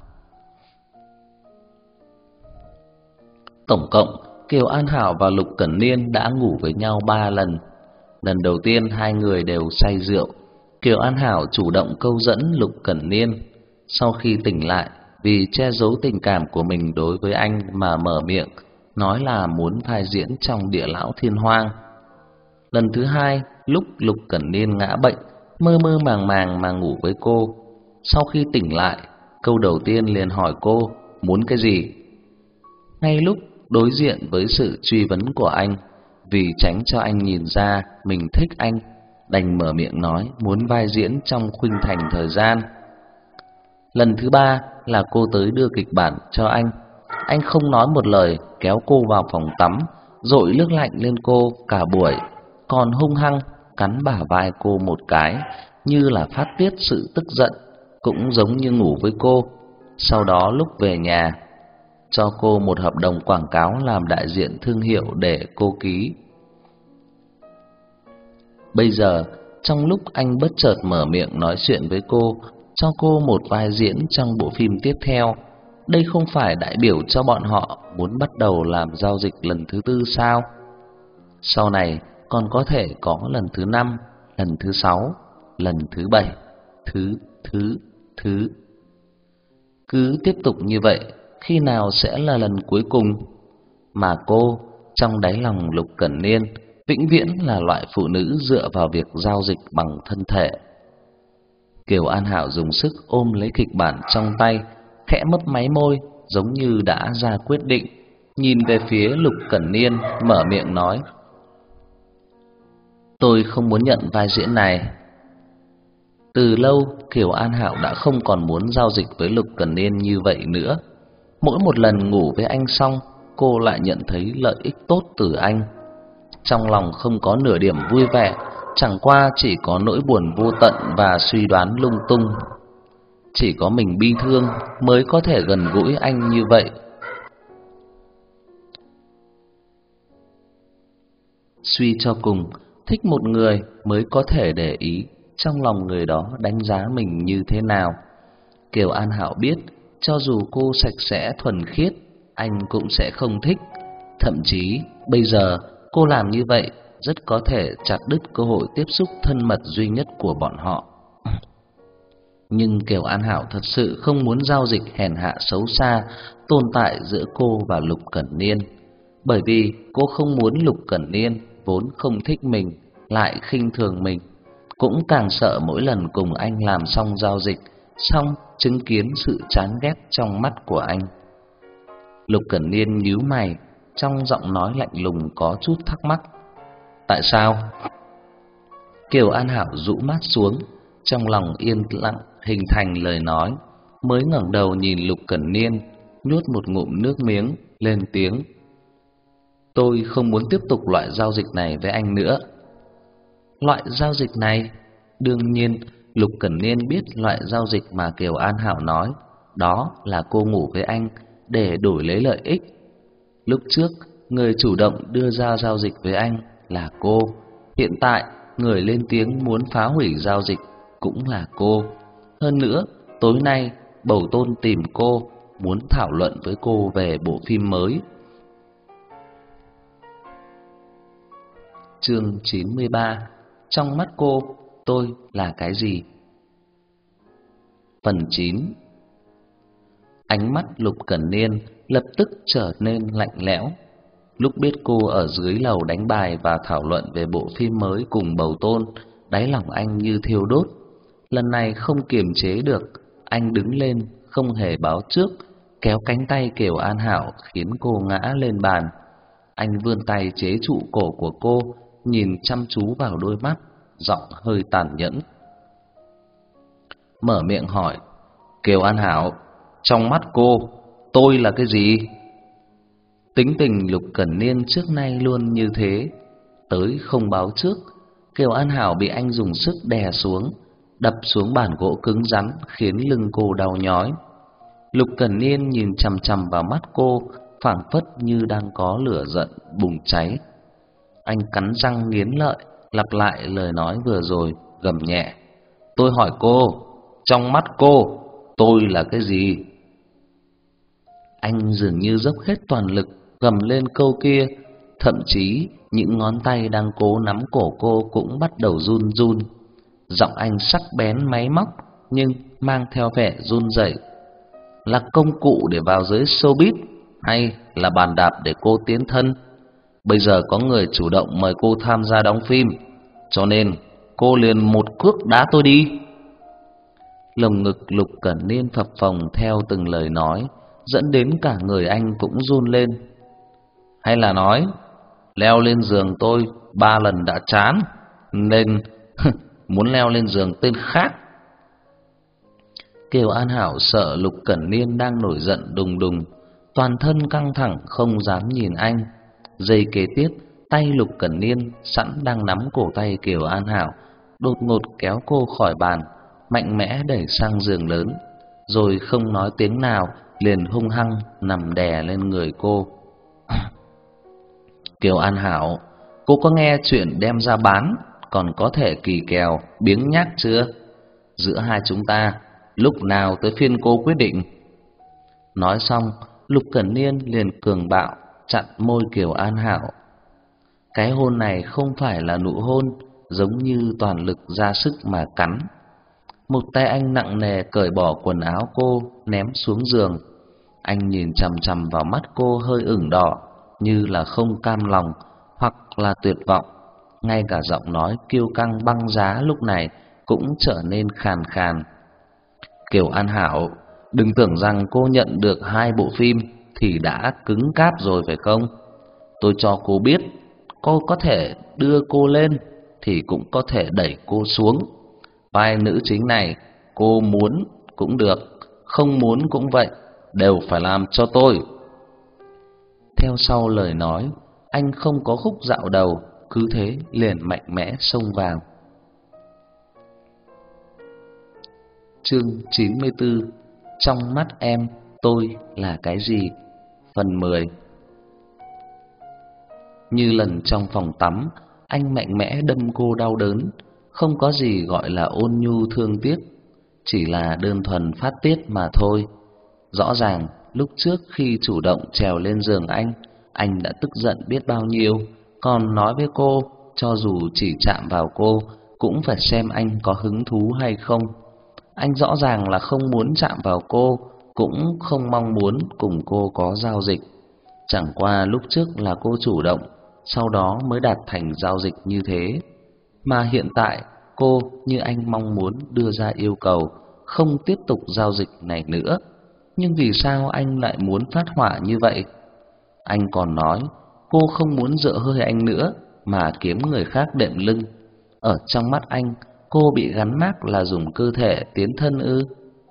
A: Tổng cộng, Kiều An Hảo và Lục Cẩn Niên đã ngủ với nhau ba lần. Lần đầu tiên hai người đều say rượu. Kiều An Hảo chủ động câu dẫn Lục Cẩn Niên. Sau khi tỉnh lại, vì che giấu tình cảm của mình đối với anh mà mở miệng nói là muốn vai diễn trong Địa Lão Thiên Hoang. Lần thứ hai, lúc Lục Cẩn Niên ngã bệnh, mơ mơ màng màng mà ngủ với cô. Sau khi tỉnh lại, câu đầu tiên liền hỏi cô muốn cái gì. Ngay lúc đối diện với sự truy vấn của anh, vì tránh cho anh nhìn ra mình thích anh, đành mở miệng nói muốn vai diễn trong Khuynh Thành Thời Gian. Lần thứ ba là cô tới đưa kịch bản cho anh. Anh không nói một lời, kéo cô vào phòng tắm, dội nước lạnh lên cô cả buổi, còn hung hăng cắn bả vai cô một cái, như là phát tiết sự tức giận, cũng giống như ngủ với cô. Sau đó lúc về nhà, cho cô một hợp đồng quảng cáo làm đại diện thương hiệu để cô ký. Bây giờ, trong lúc anh bất chợt mở miệng nói chuyện với cô, cho cô một vai diễn trong bộ phim tiếp theo, đây không phải đại biểu cho bọn họ muốn bắt đầu làm giao dịch lần thứ tư sao? Sau này còn có thể có lần thứ năm, lần thứ sáu, lần thứ bảy, thứ, thứ, thứ. Cứ tiếp tục như vậy, khi nào sẽ là lần cuối cùng? Mà cô, trong đáy lòng Lục Cẩn Niên, vĩnh viễn là loại phụ nữ dựa vào việc giao dịch bằng thân thể. Kiều An Hảo dùng sức ôm lấy kịch bản trong tay, khẽ mấp máy môi, giống như đã ra quyết định, nhìn về phía Lục Cẩn Niên, mở miệng nói: "Tôi không muốn nhận vai diễn này." Từ lâu, Kiều An Hảo đã không còn muốn giao dịch với Lục Cẩn Niên như vậy nữa. Mỗi một lần ngủ với anh xong, cô lại nhận thấy lợi ích tốt từ anh. Trong lòng không có nửa điểm vui vẻ, chẳng qua chỉ có nỗi buồn vô tận và suy đoán lung tung. Chỉ có mình bi thương mới có thể gần gũi anh như vậy. Suy cho cùng, thích một người mới có thể để ý trong lòng người đó đánh giá mình như thế nào. Kiều An Hảo biết, cho dù cô sạch sẽ thuần khiết, anh cũng sẽ không thích. Thậm chí bây giờ cô làm như vậy rất có thể chặt đứt cơ hội tiếp xúc thân mật duy nhất của bọn họ. Nhưng Kiều An Hảo thật sự không muốn giao dịch hèn hạ xấu xa tồn tại giữa cô và Lục Cẩn Niên, bởi vì cô không muốn Lục Cẩn Niên vốn không thích mình lại khinh thường mình, cũng càng sợ mỗi lần cùng anh làm xong giao dịch, xong chứng kiến sự chán ghét trong mắt của anh. Lục Cẩn Niên nhíu mày, trong giọng nói lạnh lùng có chút thắc mắc. Tại sao? Kiều An Hảo rũ mắt xuống, trong lòng yên lặng hình thành lời nói, mới ngẩng đầu nhìn Lục Cẩn Niên, nuốt một ngụm nước miếng, lên tiếng: Tôi không muốn tiếp tục loại giao dịch này với anh nữa. Loại giao dịch này? Đương nhiên, Lục Cẩn Niên biết loại giao dịch mà Kiều An Hảo nói, đó là cô ngủ với anh để đổi lấy lợi ích. Lúc trước, người chủ động đưa ra giao dịch với anh là cô. Hiện tại, người lên tiếng muốn phá hủy giao dịch cũng là cô. Hơn nữa, tối nay, Bầu Tôn tìm cô, muốn thảo luận với cô về bộ phim mới. Chương chín mươi ba. Trong mắt cô, tôi là cái gì? Phần chín. Ánh mắt Lục Cẩn Niên lập tức trở nên lạnh lẽo. Lúc biết cô ở dưới lầu đánh bài và thảo luận về bộ phim mới cùng Bầu Tôn, đáy lòng anh như thiêu đốt. Lần này không kiềm chế được, anh đứng lên không hề báo trước, kéo cánh tay Kiều An Hảo khiến cô ngã lên bàn. Anh vươn tay chế trụ cổ của cô, nhìn chăm chú vào đôi mắt, giọng hơi tàn nhẫn. Mở miệng hỏi: Kiều An Hảo, trong mắt cô, tôi là cái gì? Tính tình Lục Cẩn Niên trước nay luôn như thế, tới không báo trước. Kiều An Hảo bị anh dùng sức đè xuống, đập xuống bàn gỗ cứng rắn khiến lưng cô đau nhói. Lục Cẩn Niên nhìn chằm chằm vào mắt cô, phảng phất như đang có lửa giận bùng cháy. Anh cắn răng nghiến lợi, lặp lại lời nói vừa rồi, gầm nhẹ: Tôi hỏi cô, trong mắt cô, tôi là cái gì? Anh dường như dốc hết toàn lực gầm lên câu kia, thậm chí những ngón tay đang cố nắm cổ cô cũng bắt đầu run run. Giọng anh sắc bén máy móc nhưng mang theo vẻ run rẩy. Là công cụ để vào giới showbiz hay là bàn đạp để cô tiến thân? Bây giờ có người chủ động mời cô tham gia đóng phim, cho nên cô liền một cước đá tôi đi. Lồng ngực Lục Cẩn Niên phập phồng theo từng lời nói, dẫn đến cả người anh cũng run lên. Hay là nói leo lên giường tôi ba lần đã chán, nên muốn leo lên giường tên khác? Kiều An Hảo sợ Lục Cẩn Niên đang nổi giận đùng đùng, toàn thân căng thẳng không dám nhìn anh. Giây kế tiếp, tay Lục Cẩn Niên sẵn đang nắm cổ tay Kiều An Hảo, đột ngột kéo cô khỏi bàn, mạnh mẽ đẩy sang giường lớn, rồi không nói tiếng nào liền hung hăng nằm đè lên người cô. Kiều An Hảo, cô có nghe chuyện đem ra bán còn có thể kỳ kèo biếng nhác chưa? Giữa hai chúng ta, lúc nào tới phiên cô quyết định? Nói xong, Lục Cẩn Niên liền cường bạo chặn môi Kiều An Hảo. Cái hôn này không phải là nụ hôn, giống như toàn lực ra sức mà cắn. Một tay anh nặng nề cởi bỏ quần áo cô, ném xuống giường. Anh nhìn chằm chằm vào mắt cô hơi ửng đỏ, như là không cam lòng hoặc là tuyệt vọng. Ngay cả giọng nói kiêu căng băng giá lúc này cũng trở nên khàn khàn. Kiều An Hảo, đừng tưởng rằng cô nhận được hai bộ phim thì đã cứng cáp rồi phải không? Tôi cho cô biết, cô có thể đưa cô lên thì cũng có thể đẩy cô xuống. Vai nữ chính này, cô muốn cũng được, không muốn cũng vậy, đều phải làm cho tôi. Theo sau lời nói, anh không có khúc dạo đầu, cứ thế liền mạnh mẽ xông vào. Chương chín mươi tư. Trong mắt em, tôi là cái gì? Phần mười. Như lần trong phòng tắm, anh mạnh mẽ đâm cô đau đớn. Không có gì gọi là ôn nhu thương tiếc, chỉ là đơn thuần phát tiết mà thôi. Rõ ràng lúc trước khi chủ động trèo lên giường anh, anh đã tức giận biết bao nhiêu, còn nói với cô cho dù chỉ chạm vào cô cũng phải xem anh có hứng thú hay không. Anh rõ ràng là không muốn chạm vào cô, cũng không mong muốn cùng cô có giao dịch. Chẳng qua lúc trước là cô chủ động, sau đó mới đạt thành giao dịch như thế. Mà hiện tại cô như anh mong muốn đưa ra yêu cầu không tiếp tục giao dịch này nữa. Nhưng vì sao anh lại muốn phát hỏa như vậy? Anh còn nói cô không muốn dựa hơi anh nữa mà kiếm người khác đệm lưng. Ở trong mắt anh, cô bị gắn mác là dùng cơ thể tiến thân ư?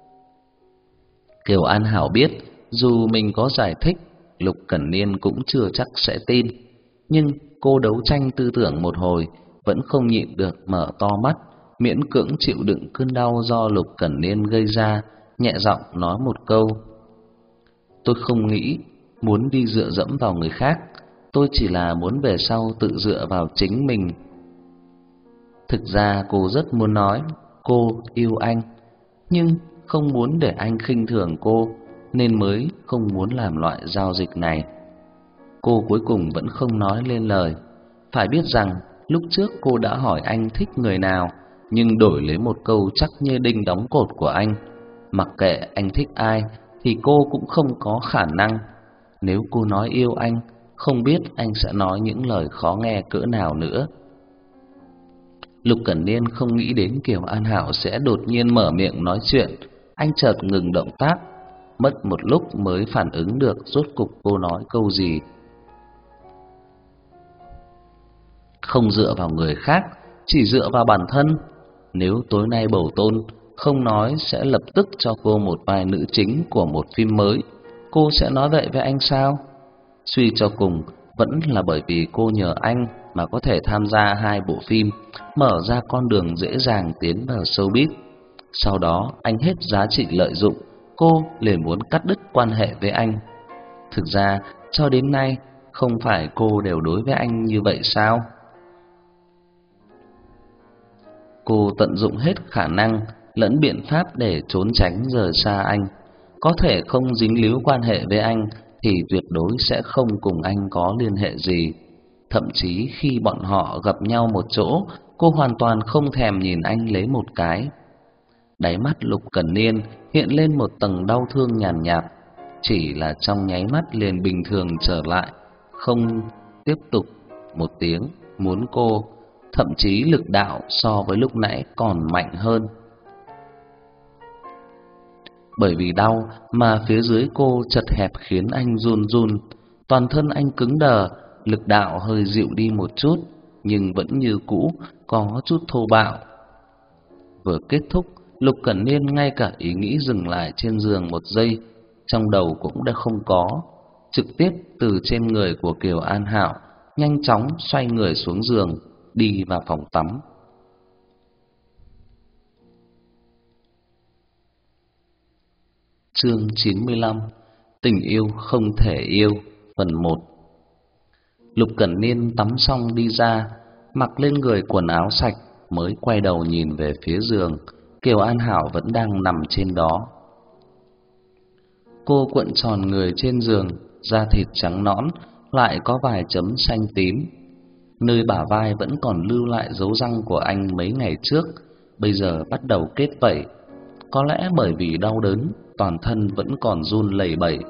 A: Kiều An Hảo biết dù mình có giải thích, Lục Cẩn Niên cũng chưa chắc sẽ tin. Nhưng cô đấu tranh tư tưởng một hồi, vẫn không nhịn được mở to mắt, miễn cưỡng chịu đựng cơn đau do Lục Cẩn Niên gây ra, nhẹ giọng nói một câu: Tôi không nghĩ muốn đi dựa dẫm vào người khác, tôi chỉ là muốn về sau tự dựa vào chính mình. Thực ra cô rất muốn nói cô yêu anh, nhưng không muốn để anh khinh thường cô, nên mới không muốn làm loại giao dịch này. Cô cuối cùng vẫn không nói lên lời. Phải biết rằng lúc trước cô đã hỏi anh thích người nào, nhưng đổi lấy một câu chắc như đinh đóng cột của anh: Mặc kệ anh thích ai thì cô cũng không có khả năng. Nếu cô nói yêu anh, không biết anh sẽ nói những lời khó nghe cỡ nào nữa. Lục Cẩn Niên không nghĩ đến Kiều An Hảo sẽ đột nhiên mở miệng nói chuyện. Anh chợt ngừng động tác, mất một lúc mới phản ứng được rốt cục cô nói câu gì. Không dựa vào người khác, chỉ dựa vào bản thân. Nếu tối nay Bầu Tôn không nói sẽ lập tức cho cô một vai nữ chính của một phim mới, cô sẽ nói vậy với anh sao? Suy cho cùng vẫn là bởi vì cô nhờ anh mà có thể tham gia hai bộ phim, mở ra con đường dễ dàng tiến vào showbiz. Sau đó anh hết giá trị lợi dụng, cô liền muốn cắt đứt quan hệ với anh. Thực ra cho đến nay không phải cô đều đối với anh như vậy sao? Cô tận dụng hết khả năng lẫn biện pháp để trốn tránh rời xa anh. Có thể không dính líu quan hệ với anh thì tuyệt đối sẽ không cùng anh có liên hệ gì. Thậm chí khi bọn họ gặp nhau một chỗ, cô hoàn toàn không thèm nhìn anh lấy một cái. Đáy mắt Lục Cẩn Niên hiện lên một tầng đau thương nhàn nhạt, nhạt, chỉ là trong nháy mắt liền bình thường trở lại, không tiếp tục một tiếng muốn cô, thậm chí lực đạo so với lúc nãy còn mạnh hơn. Bởi vì đau mà phía dưới cô chật hẹp khiến anh run run, toàn thân anh cứng đờ, lực đạo hơi dịu đi một chút, nhưng vẫn như cũ có chút thô bạo. Vừa kết thúc, Lục Cẩn Niên ngay cả ý nghĩ dừng lại trên giường một giây trong đầu cũng đã không có, trực tiếp từ trên người của Kiều An Hảo nhanh chóng xoay người xuống giường, đi vào phòng tắm. Chương chín mươi lăm. Tình yêu không thể yêu, phần một. Lục Cẩn Niên tắm xong đi ra, mặc lên người quần áo sạch, mới quay đầu nhìn về phía giường. Kiều An Hảo vẫn đang nằm trên đó. Cô cuộn tròn người trên giường, da thịt trắng nõn, lại có vài chấm xanh tím. Nơi bả vai vẫn còn lưu lại dấu răng của anh mấy ngày trước, bây giờ bắt đầu kết vảy. Có lẽ bởi vì đau đớn, toàn thân vẫn còn run lẩy bẩy.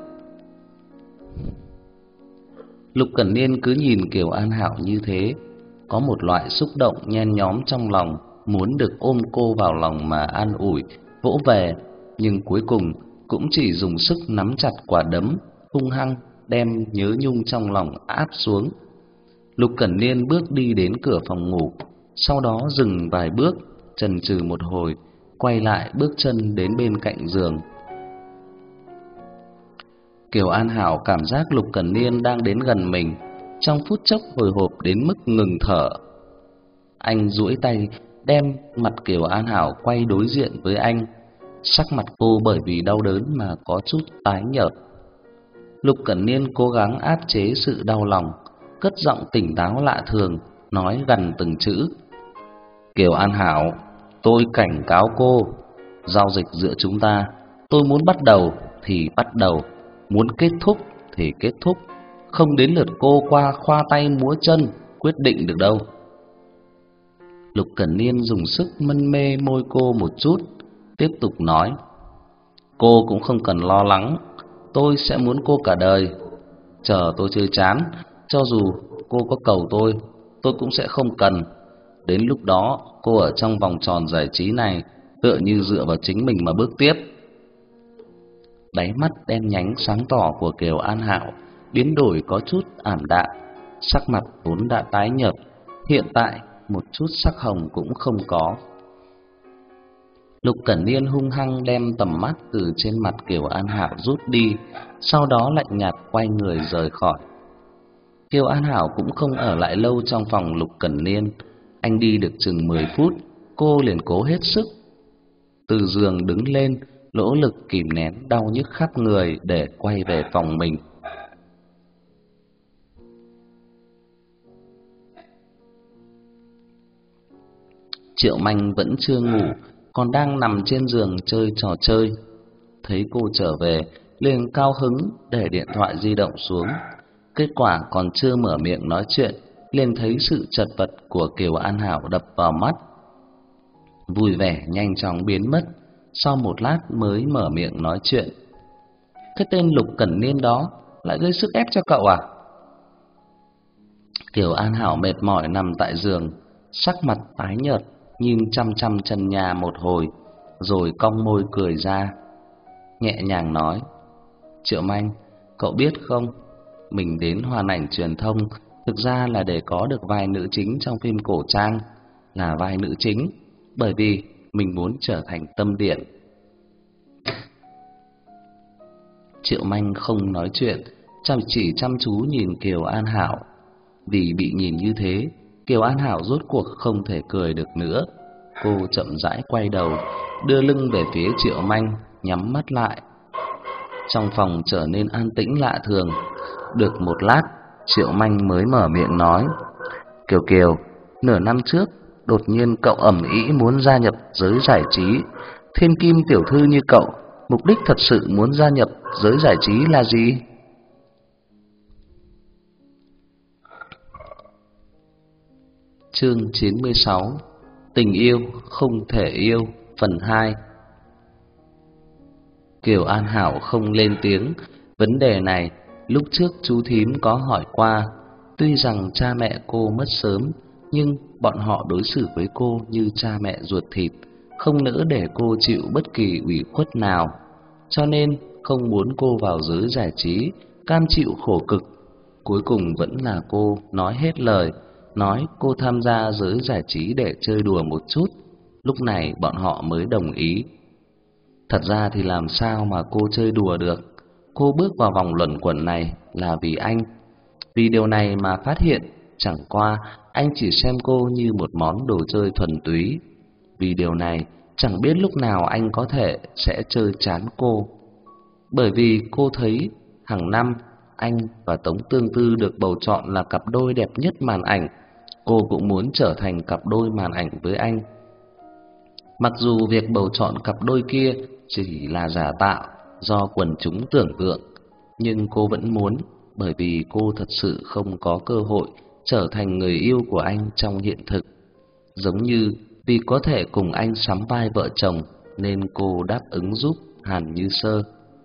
A: Lục Cẩn Niên cứ nhìn Kiều An Hảo như thế, có một loại xúc động nhen nhóm trong lòng, muốn được ôm cô vào lòng mà an ủi, vỗ về, nhưng cuối cùng cũng chỉ dùng sức nắm chặt quả đấm, hung hăng đem nhớ nhung trong lòng áp xuống. Lục Cẩn Niên bước đi đến cửa phòng ngủ, sau đó dừng vài bước, chần chừ một hồi, quay lại bước chân đến bên cạnh giường. Kiều An Hảo cảm giác Lục Cẩn Niên đang đến gần mình, trong phút chốc hồi hộp đến mức ngừng thở. Anh duỗi tay đem mặt Kiều An Hảo quay đối diện với anh, sắc mặt cô bởi vì đau đớn mà có chút tái nhợt. Lục Cẩn Niên cố gắng áp chế sự đau lòng, cất giọng tỉnh táo lạ thường, nói gần từng chữ. Kiều An Hảo, tôi cảnh cáo cô, giao dịch giữa chúng ta, tôi muốn bắt đầu thì bắt đầu, muốn kết thúc thì kết thúc, không đến lượt cô qua khoa tay múa chân quyết định được đâu. Lục Cẩn Niên dùng sức mân mê môi cô một chút, tiếp tục nói. Cô cũng không cần lo lắng, tôi sẽ muốn cô cả đời. Chờ tôi chơi chán, cho dù cô có cầu tôi, tôi cũng sẽ không cần. Đến lúc đó, cô ở trong vòng tròn giải trí này, tựa như dựa vào chính mình mà bước tiếp. Đáy mắt đen nhánh sáng tỏ của Kiều An Hảo biến đổi có chút ảm đạm, sắc mặt vốn đã tái nhợt, hiện tại một chút sắc hồng cũng không có. Lục Cẩn Niên hung hăng đem tầm mắt từ trên mặt Kiều An Hảo rút đi, sau đó lạnh nhạt quay người rời khỏi. Kiều An Hảo cũng không ở lại lâu trong phòng Lục Cẩn Niên, anh đi được chừng mười phút, cô liền cố hết sức từ giường đứng lên, nỗ lực kìm nén đau nhức khắp người để quay về phòng mình. Triệu Manh vẫn chưa ngủ, còn đang nằm trên giường chơi trò chơi. Thấy cô trở về, liền cao hứng để điện thoại di động xuống. Kết quả còn chưa mở miệng nói chuyện, liền thấy sự chật vật của Kiều An Hảo đập vào mắt. Vui vẻ nhanh chóng biến mất, sau một lát mới mở miệng nói chuyện. Cái tên Lục Cẩn Niên đó lại gây sức ép cho cậu à? Kiều An Hảo mệt mỏi nằm tại giường, sắc mặt tái nhợt, nhìn chăm chăm trần nhà một hồi, rồi cong môi cười ra, nhẹ nhàng nói: Triệu Manh, cậu biết không, mình đến Hoàn Ảnh Truyền thông thực ra là để có được vai nữ chính trong phim cổ trang, là vai nữ chính, bởi vì mình muốn trở thành tâm điện. Triệu Manh không nói chuyện, chăm chỉ chăm chú nhìn Kiều An Hảo. Vì bị nhìn như thế, Kiều An Hảo rốt cuộc không thể cười được nữa. Cô chậm rãi quay đầu, đưa lưng về phía Triệu Manh, nhắm mắt lại. Trong phòng trở nên an tĩnh lạ thường. Được một lát, Triệu Manh mới mở miệng nói: Kiều Kiều, nửa năm trước đột nhiên cậu ầm ĩ muốn gia nhập giới giải trí. Thiên kim tiểu thư như cậu, mục đích thật sự muốn gia nhập giới giải trí là gì? Chương chín mươi sáu. Tình yêu không thể yêu, phần hai. Kiều An Hảo không lên tiếng. Vấn đề này lúc trước chú thím có hỏi qua. Tuy rằng cha mẹ cô mất sớm, nhưng bọn họ đối xử với cô như cha mẹ ruột thịt, không nỡ để cô chịu bất kỳ ủy khuất nào, cho nên không muốn cô vào giới giải trí, cam chịu khổ cực. Cuối cùng vẫn là cô nói hết lời, nói cô tham gia giới giải trí để chơi đùa một chút. Lúc này bọn họ mới đồng ý. Thật ra thì làm sao mà cô chơi đùa được? Cô bước vào vòng luẩn quẩn này là vì anh. Vì điều này mà phát hiện chẳng qua anh chỉ xem cô như một món đồ chơi thuần túy. Vì điều này chẳng biết lúc nào anh có thể sẽ chơi chán cô. Bởi vì cô thấy hàng năm anh và Tống Tương Tư được bầu chọn là cặp đôi đẹp nhất màn ảnh, cô cũng muốn trở thành cặp đôi màn ảnh với anh. Mặc dù việc bầu chọn cặp đôi kia chỉ là giả tạo do quần chúng tưởng tượng, nhưng cô vẫn muốn, bởi vì cô thật sự không có cơ hội trở thành người yêu của anh trong hiện thực. Giống như vì có thể cùng anh sắm vai vợ chồng nên cô đáp ứng giúp Hàn Như Sơ.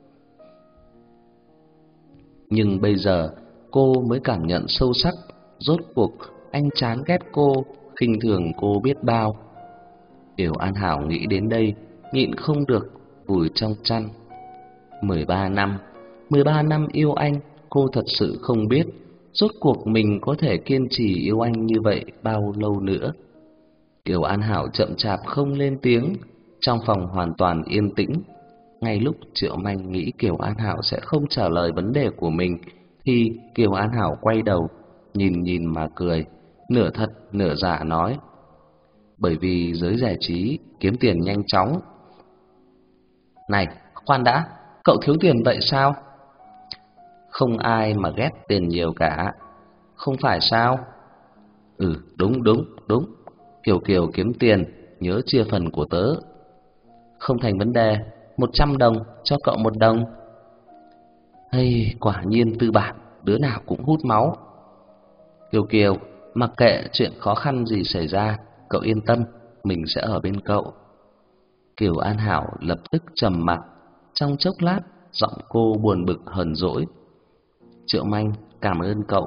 A: Nhưng bây giờ cô mới cảm nhận sâu sắc, rốt cuộc anh chán ghét cô, khinh thường cô biết bao. Kiều An Hảo nghĩ đến đây, nhịn không được vùi trong chăn. Mười ba năm, mười ba năm yêu anh, cô thật sự không biết rốt cuộc mình có thể kiên trì yêu anh như vậy bao lâu nữa. Kiều An Hảo chậm chạp không lên tiếng, trong phòng hoàn toàn yên tĩnh. Ngay lúc Triệu Manh nghĩ Kiều An Hảo sẽ không trả lời vấn đề của mình, thì Kiều An Hảo quay đầu, nhìn nhìn mà cười, nửa thật nửa giả nói: Bởi vì giới giải trí kiếm tiền nhanh chóng. Này, khoan đã, cậu thiếu tiền vậy sao? Không ai mà ghét tiền nhiều cả, không phải sao? Ừ, đúng đúng đúng, Kiều Kiều kiếm tiền, nhớ chia phần của tớ. Không thành vấn đề, một trăm đồng cho cậu một đồng. Hay, quả nhiên tư bản, đứa nào cũng hút máu. Kiều Kiều, mặc kệ chuyện khó khăn gì xảy ra, cậu yên tâm, mình sẽ ở bên cậu. Kiều An Hảo lập tức trầm mặc, trong chốc lát, giọng cô buồn bực hờn dỗi. Triệu Manh, cảm ơn cậu.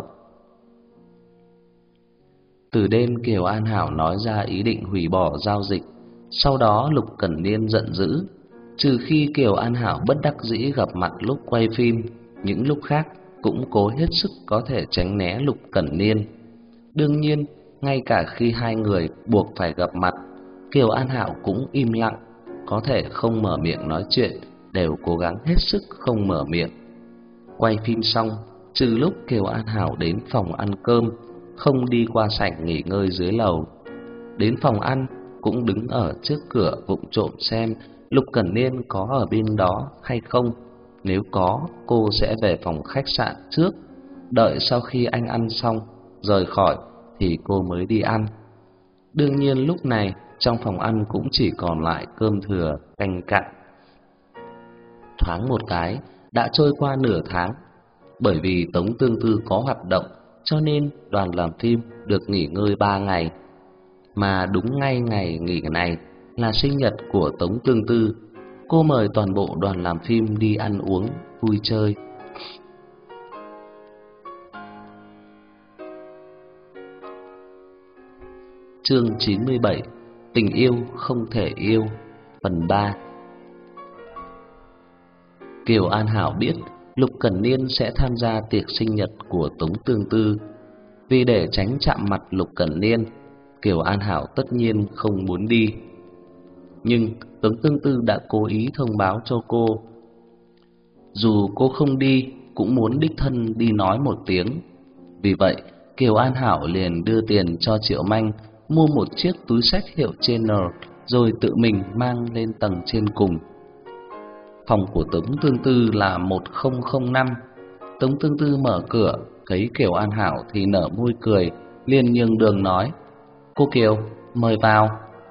A: Từ đêm Kiều An Hảo nói ra ý định hủy bỏ giao dịch. Sau đó Lục Cẩn Niên giận dữ. Trừ khi Kiều An Hảo bất đắc dĩ gặp mặt lúc quay phim, những lúc khác cũng cố hết sức có thể tránh né Lục Cẩn Niên. Đương nhiên, ngay cả khi hai người buộc phải gặp mặt, Kiều An Hảo cũng im lặng, có thể không mở miệng nói chuyện, đều cố gắng hết sức không mở miệng. Quay phim xong, trừ lúc Kiều An Hảo đến phòng ăn cơm, không đi qua sảnh nghỉ ngơi dưới lầu. Đến phòng ăn, cũng đứng ở trước cửa vụng trộm xem Lục Cẩn Niên có ở bên đó hay không. Nếu có, cô sẽ về phòng khách sạn trước, đợi sau khi anh ăn xong, rời khỏi thì cô mới đi ăn. Đương nhiên lúc này trong phòng ăn cũng chỉ còn lại cơm thừa, canh cặn. Thoáng một cái đã trôi qua nửa tháng. Bởi vì Tống Tương Tư có hoạt động, cho nên đoàn làm phim được nghỉ ngơi ba ngày. Mà đúng ngay ngày nghỉ này là sinh nhật của Tống Tương Tư, cô mời toàn bộ đoàn làm phim đi ăn uống, vui chơi. Chương chín mươi bảy. Tình yêu không thể yêu, phần ba. Kiều An Hảo biết Lục Cẩn Niên sẽ tham gia tiệc sinh nhật của Tống Tương Tư. Vì để tránh chạm mặt Lục Cẩn Niên, Kiều An Hảo tất nhiên không muốn đi. Nhưng Tống Tương Tư đã cố ý thông báo cho cô, dù cô không đi cũng muốn đích thân đi nói một tiếng. Vì vậy Kiều An Hảo liền đưa tiền cho Triệu Manh mua một chiếc túi xách hiệu Chanel, rồi tự mình mang lên tầng trên cùng. Phòng của Tống Tương Tư là một không không năm. Tống Tương Tư mở cửa, thấy Kiều An Hảo thì nở môi cười, liền nhường đường nói: "Cô Kiều, mời vào."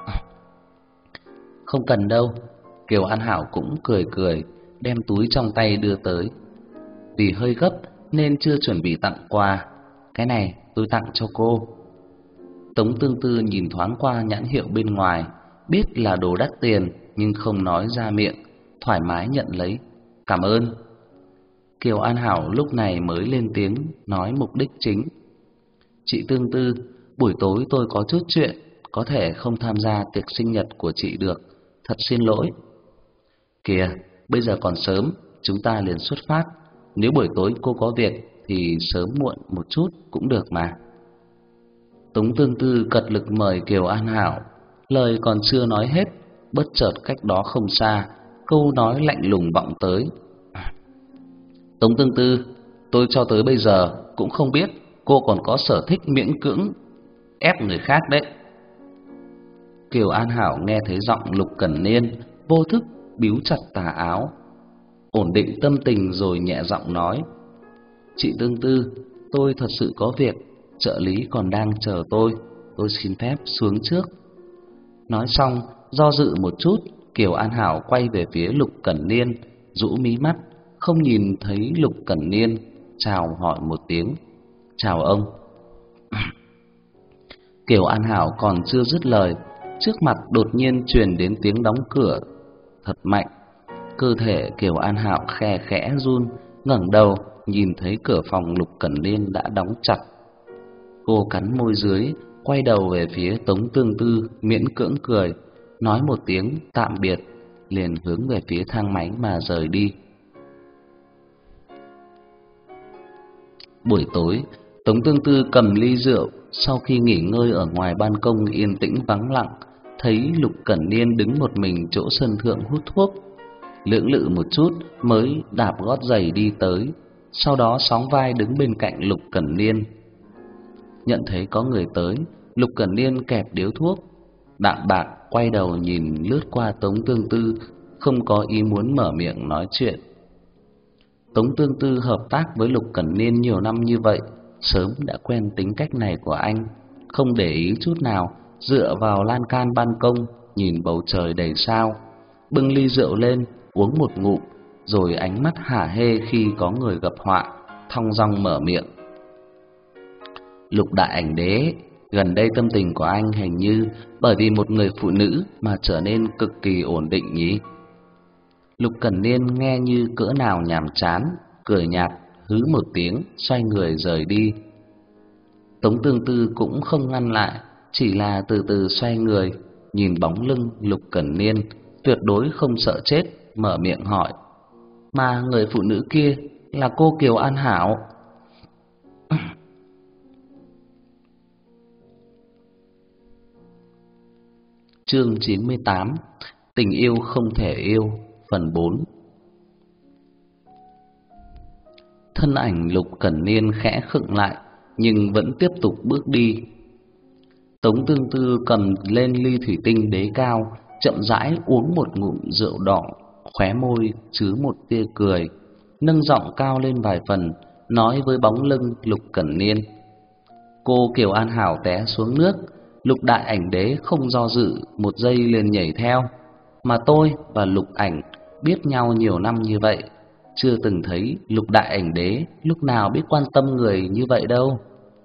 A: "Không cần đâu." Kiều An Hảo cũng cười cười, đem túi trong tay đưa tới. Vì hơi gấp nên chưa chuẩn bị tặng quà. "Cái này tôi tặng cho cô." Tống Tương Tư nhìn thoáng qua nhãn hiệu bên ngoài, biết là đồ đắt tiền nhưng không nói ra miệng, thoải mái nhận lấy. "Cảm ơn." Kiều An Hảo lúc này mới lên tiếng nói mục đích chính. "Chị Tương Tư, buổi tối tôi có chút chuyện, có thể không tham gia tiệc sinh nhật của chị được, thật xin lỗi." "Kìa, bây giờ còn sớm, chúng ta liền xuất phát. Nếu buổi tối cô có việc thì sớm muộn một chút cũng được mà." Tống Tương Tư cật lực mời Kiều An Hảo, lời còn chưa nói hết, bất chợt cách đó không xa, câu nói lạnh lùng vọng tới: "Tống Tương Tư, tôi cho tới bây giờ cũng không biết cô còn có sở thích miễn cưỡng ép người khác đấy." Kiều An Hảo nghe thấy giọng Lục Cẩn Niên, vô thức bíu chặt tà áo, ổn định tâm tình rồi nhẹ giọng nói: "Chị Tương Tư, tôi thật sự có việc, trợ lý còn đang chờ tôi, tôi xin phép xuống trước." Nói xong, do dự một chút, Kiều An Hảo quay về phía Lục Cẩn Niên, rũ mí mắt, không nhìn thấy Lục Cẩn Niên, chào hỏi một tiếng: "Chào ông." Kiều An Hảo còn chưa dứt lời, trước mặt đột nhiên truyền đến tiếng đóng cửa thật mạnh. Cơ thể Kiều An Hảo khe khẽ run, ngẩng đầu nhìn thấy cửa phòng Lục Cẩn Niên đã đóng chặt. Cô cắn môi dưới, quay đầu về phía Tống Tương Tư, miễn cưỡng cười, nói một tiếng tạm biệt, liền hướng về phía thang máy mà rời đi. Buổi tối, Tống Tương Tư cầm ly rượu, sau khi nghỉ ngơi ở ngoài ban công yên tĩnh vắng lặng, thấy Lục Cẩn Niên đứng một mình chỗ sân thượng hút thuốc. Lưỡng lự một chút mới đạp gót giày đi tới, sau đó sóng vai đứng bên cạnh Lục Cẩn Niên. Nhận thấy có người tới, Lục Cẩn Niên kẹp điếu thuốc, đạm bạc quay đầu nhìn lướt qua Tống Tương Tư, không có ý muốn mở miệng nói chuyện. Tống Tương Tư hợp tác với Lục Cẩn Niên nhiều năm như vậy, sớm đã quen tính cách này của anh, không để ý chút nào, dựa vào lan can ban công nhìn bầu trời đầy sao, bưng ly rượu lên uống một ngụm, rồi ánh mắt hả hê khi có người gặp họa, thong dong mở miệng: "Lục đại ảnh đế, gần đây tâm tình của anh hình như bởi vì một người phụ nữ mà trở nên cực kỳ ổn định nhỉ?" Lục Cẩn Niên nghe như cỡ nào nhàm chán, cười nhạt, hứ một tiếng, xoay người rời đi. Tống Tương Tư cũng không ngăn lại, chỉ là từ từ xoay người, nhìn bóng lưng Lục Cẩn Niên, tuyệt đối không sợ chết, mở miệng hỏi: "Mà người phụ nữ kia là cô Kiều An Hảo?" Chương chín mươi tám. Tình yêu không thể yêu, phần bốn. Thân ảnh Lục Cẩn Niên khẽ khựng lại, nhưng vẫn tiếp tục bước đi. Tống Tương Tư cầm lên ly thủy tinh đế cao, chậm rãi uống một ngụm rượu đỏ, khóe môi chứa một tia cười, nâng giọng cao lên vài phần, nói với bóng lưng Lục Cẩn Niên: "Cô Kiều An Hảo té xuống nước, Lục đại ảnh đế không do dự, một giây liền nhảy theo. Mà tôi và Lục ảnh biết nhau nhiều năm như vậy, chưa từng thấy Lục đại ảnh đế lúc nào biết quan tâm người như vậy đâu."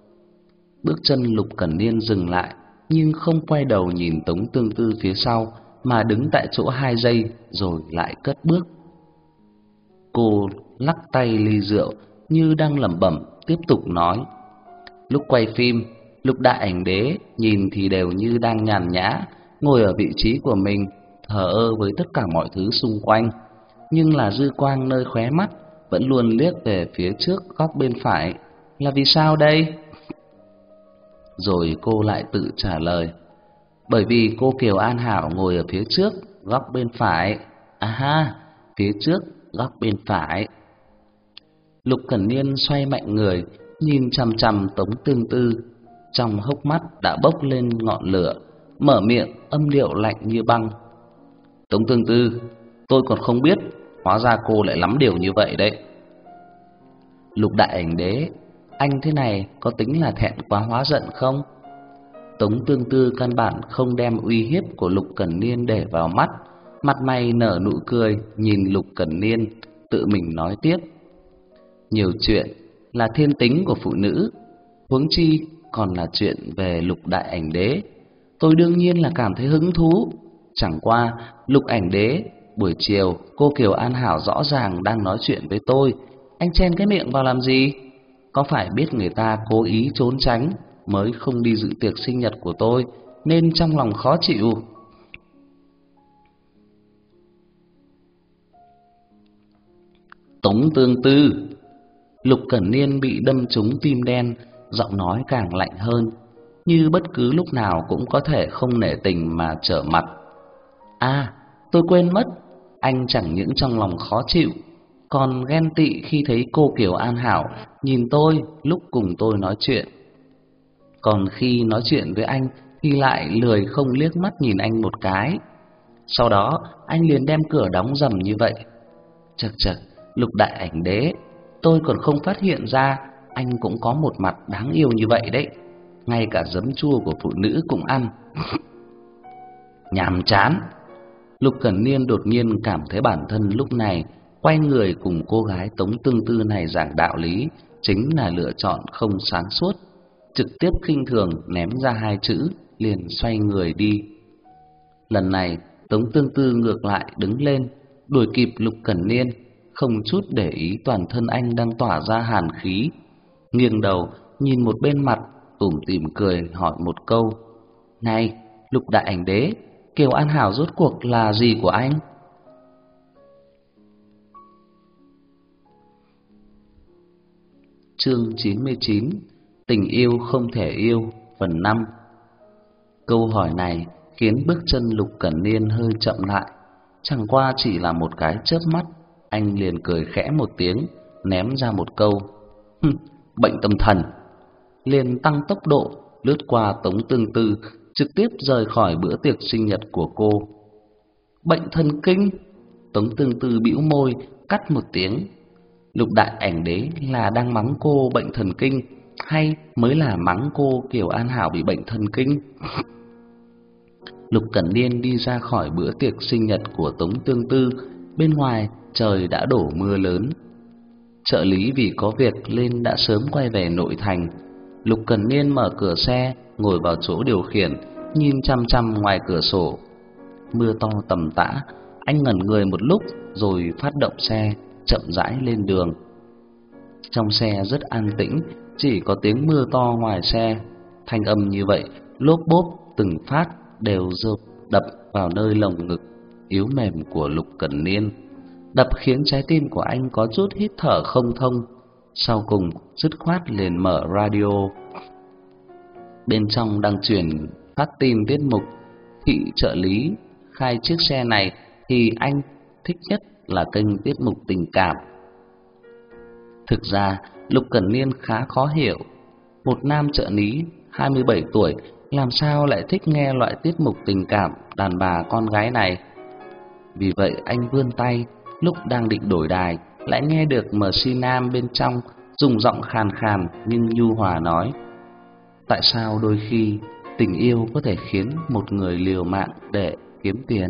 A: Bước chân Lục Cẩn Niên dừng lại, nhưng không quay đầu nhìn Tống Tương Tư phía sau, mà đứng tại chỗ hai giây rồi lại cất bước. Cô lắc tay ly rượu như đang lẩm bẩm tiếp tục nói: lúc quay phim, Lục Đại Ảnh Đế nhìn thì đều như đang nhàn nhã ngồi ở vị trí của mình, thờ ơ với tất cả mọi thứ xung quanh, nhưng là dư quang nơi khóe mắt vẫn luôn liếc về phía trước góc bên phải. Là vì sao đây? Rồi cô lại tự trả lời: bởi vì cô Kiều An Hảo ngồi ở phía trước góc bên phải. À ha, phía trước góc bên phải. Lục Cẩn Niên xoay mạnh người, nhìn chằm chằm Tống Tương Tư, trong hốc mắt đã bốc lên ngọn lửa, mở miệng âm điệu lạnh như băng: Tống Tương Tư, tôi còn không biết, hóa ra cô lại lắm điều như vậy đấy. Lục Đại Ảnh Đế, anh thế này có tính là thẹn quá hóa giận không? Tống Tương Tư căn bản không đem uy hiếp của Lục Cẩn Niên để vào mắt, mặt mày nở nụ cười nhìn Lục Cẩn Niên, tự mình nói tiếp: nhiều chuyện là thiên tính của phụ nữ, huống chi còn là chuyện về Lục Đại Ảnh Đế, tôi đương nhiên là cảm thấy hứng thú. Chẳng qua Lục Ảnh Đế, buổi chiều cô Kiều An Hảo rõ ràng đang nói chuyện với tôi, anh chen cái miệng vào làm gì? Có phải biết người ta cố ý trốn tránh mới không đi dự tiệc sinh nhật của tôi, nên trong lòng khó chịu? Tống Tương Tư. Lục Cẩn Niên bị đâm trúng tim đen, giọng nói càng lạnh hơn, như bất cứ lúc nào cũng có thể không nể tình mà trở mặt. À, tôi quên mất, anh chẳng những trong lòng khó chịu, còn ghen tị khi thấy cô Kiều An Hảo nhìn tôi lúc cùng tôi nói chuyện. Còn khi nói chuyện với anh thì lại lười không liếc mắt nhìn anh một cái. Sau đó anh liền đem cửa đóng rầm như vậy. Chậc chậc, Lục Đại Ảnh Đế, tôi còn không phát hiện ra anh cũng có một mặt đáng yêu như vậy đấy. Ngay cả giấm chua của phụ nữ cũng ăn. Nhàm chán. Lục Cẩn Niên đột nhiên cảm thấy bản thân lúc này quay người cùng cô gái Tống Tương Tư này giảng đạo lý chính là lựa chọn không sáng suốt, trực tiếp khinh thường ném ra hai chữ, liền xoay người đi. Lần này Tống Tương Tư ngược lại đứng lên, đuổi kịp Lục Cẩn Niên, không chút để ý toàn thân anh đang tỏa ra hàn khí, nghiêng đầu nhìn một bên mặt, tủm tỉm cười hỏi một câu: này, Lục Đại Ảnh Đế, Kiều An Hảo rốt cuộc là gì của anh? Chương chín mươi chín. Tình yêu không thể yêu, phần năm. Câu hỏi này khiến bước chân Lục Cẩn Niên hơi chậm lại. Chẳng qua chỉ là một cái chớp mắt, anh liền cười khẽ một tiếng, ném ra một câu: bệnh tâm thần. Liền tăng tốc độ lướt qua Tống Tương Tư, trực tiếp rời khỏi bữa tiệc sinh nhật của cô. Bệnh thần kinh? Tống Tương Tư bĩu môi cắt một tiếng. Lục Đại Ảnh Đế là đang mắng cô bệnh thần kinh, hay mới là mắng cô Kiều An Hảo bị bệnh thần kinh? Lục Cẩn Niên đi ra khỏi bữa tiệc sinh nhật của Tống Tương Tư. Bên ngoài trời đã đổ mưa lớn. Trợ lý vì có việc nên đã sớm quay về nội thành. Lục Cẩn Niên mở cửa xe, ngồi vào chỗ điều khiển, nhìn chăm chăm ngoài cửa sổ. Mưa to tầm tã, anh ngẩn người một lúc rồi phát động xe, chậm rãi lên đường. Trong xe rất an tĩnh, chỉ có tiếng mưa to ngoài xe. Thanh âm như vậy, lốp bốp từng phát đều rộp đập vào nơi lồng ngực yếu mềm của Lục Cẩn Niên, đập khiến trái tim của anh có chút hít thở không thông. Sau cùng dứt khoát liền mở radio. Bên trong đang truyền phát tin tiết mục thị trợ lý khai chiếc xe này thì anh thích nhất là kênh tiết mục tình cảm. Thực ra Lục Cẩn Niên khá khó hiểu, một nam trợ lý hai mươi bảy tuổi làm sao lại thích nghe loại tiết mục tình cảm đàn bà con gái này. Vì vậy anh vươn tay, lúc đang định đổi đài lại nghe được em xê nam bên trong dùng giọng khàn khàn nhưng nhu hòa nói: tại sao đôi khi tình yêu có thể khiến một người liều mạng để kiếm tiền?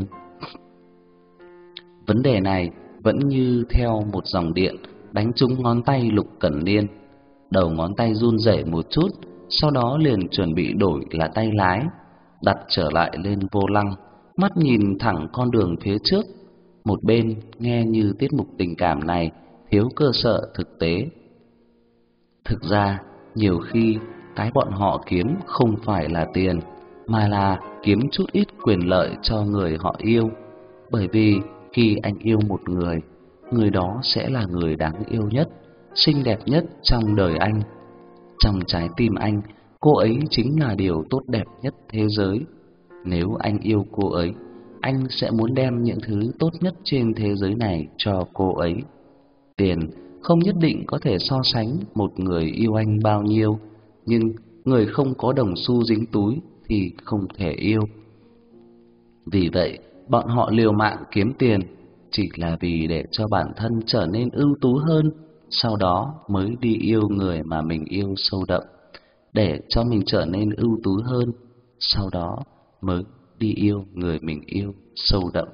A: Vấn đề này vẫn như theo một dòng điện đánh trúng ngón tay Lục Cẩn Niên. Đầu ngón tay run rẩy một chút, sau đó liền chuẩn bị đổi là tay lái, đặt trở lại lên vô lăng, mắt nhìn thẳng con đường phía trước, một bên nghe như tiết mục tình cảm này thiếu cơ sở thực tế. Thực ra, nhiều khi cái bọn họ kiếm không phải là tiền, mà là kiếm chút ít quyền lợi cho người họ yêu. Bởi vì khi anh yêu một người, người đó sẽ là người đáng yêu nhất, xinh đẹp nhất trong đời anh. Trong trái tim anh, cô ấy chính là điều tốt đẹp nhất thế giới. Nếu anh yêu cô ấy, anh sẽ muốn đem những thứ tốt nhất trên thế giới này cho cô ấy. Tiền không nhất định có thể so sánh một người yêu anh bao nhiêu, nhưng người không có đồng xu dính túi thì không thể yêu. Vì vậy, bọn họ liều mạng kiếm tiền chỉ là vì để cho bản thân trở nên ưu tú hơn, sau đó mới đi yêu người mà mình yêu sâu đậm. Để cho mình trở nên ưu tú hơn, sau đó mới đi yêu người mình yêu sâu đậm.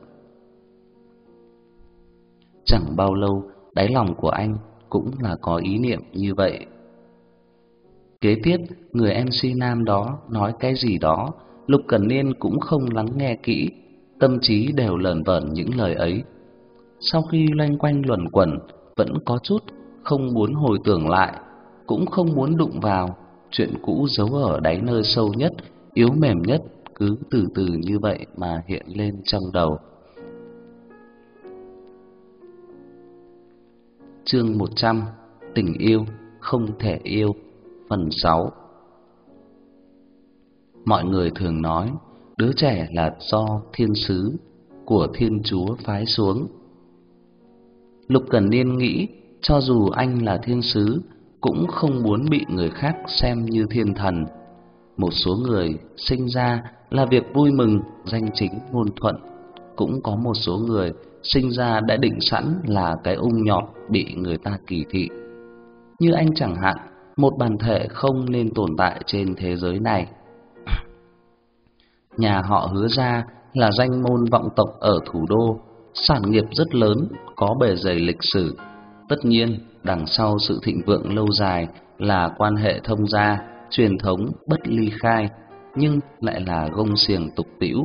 A: Chẳng bao lâu, đáy lòng của anh cũng là có ý niệm như vậy. Kế tiếp, người em xê nam đó nói cái gì đó, Lục Cẩn Niên cũng không lắng nghe kỹ, tâm trí đều lởn vởn những lời ấy. Sau khi loanh quanh luẩn quẩn, vẫn có chút không muốn hồi tưởng lại, cũng không muốn đụng vào. Chuyện cũ giấu ở đáy nơi sâu nhất, yếu mềm nhất, cứ từ từ như vậy mà hiện lên trong đầu. Chương một trăm, tình yêu không thể yêu, phần sáu. Mọi người thường nói, đứa trẻ là do thiên sứ của Thiên Chúa phái xuống. Lục Cẩn Niên nghĩ, cho dù anh là thiên sứ, cũng không muốn bị người khác xem như thiên thần. Một số người sinh ra là việc vui mừng, danh chính ngôn thuận. Cũng có một số người sinh ra đã định sẵn là cái ung nhọt bị người ta kỳ thị. Như anh chẳng hạn, một bản thể không nên tồn tại trên thế giới này. Nhà họ Hứa gia là danh môn vọng tộc ở thủ đô, sản nghiệp rất lớn, có bề dày lịch sử. Tất nhiên, đằng sau sự thịnh vượng lâu dài là quan hệ thông gia, truyền thống bất ly khai, nhưng lại là gông xiềng tục tĩu.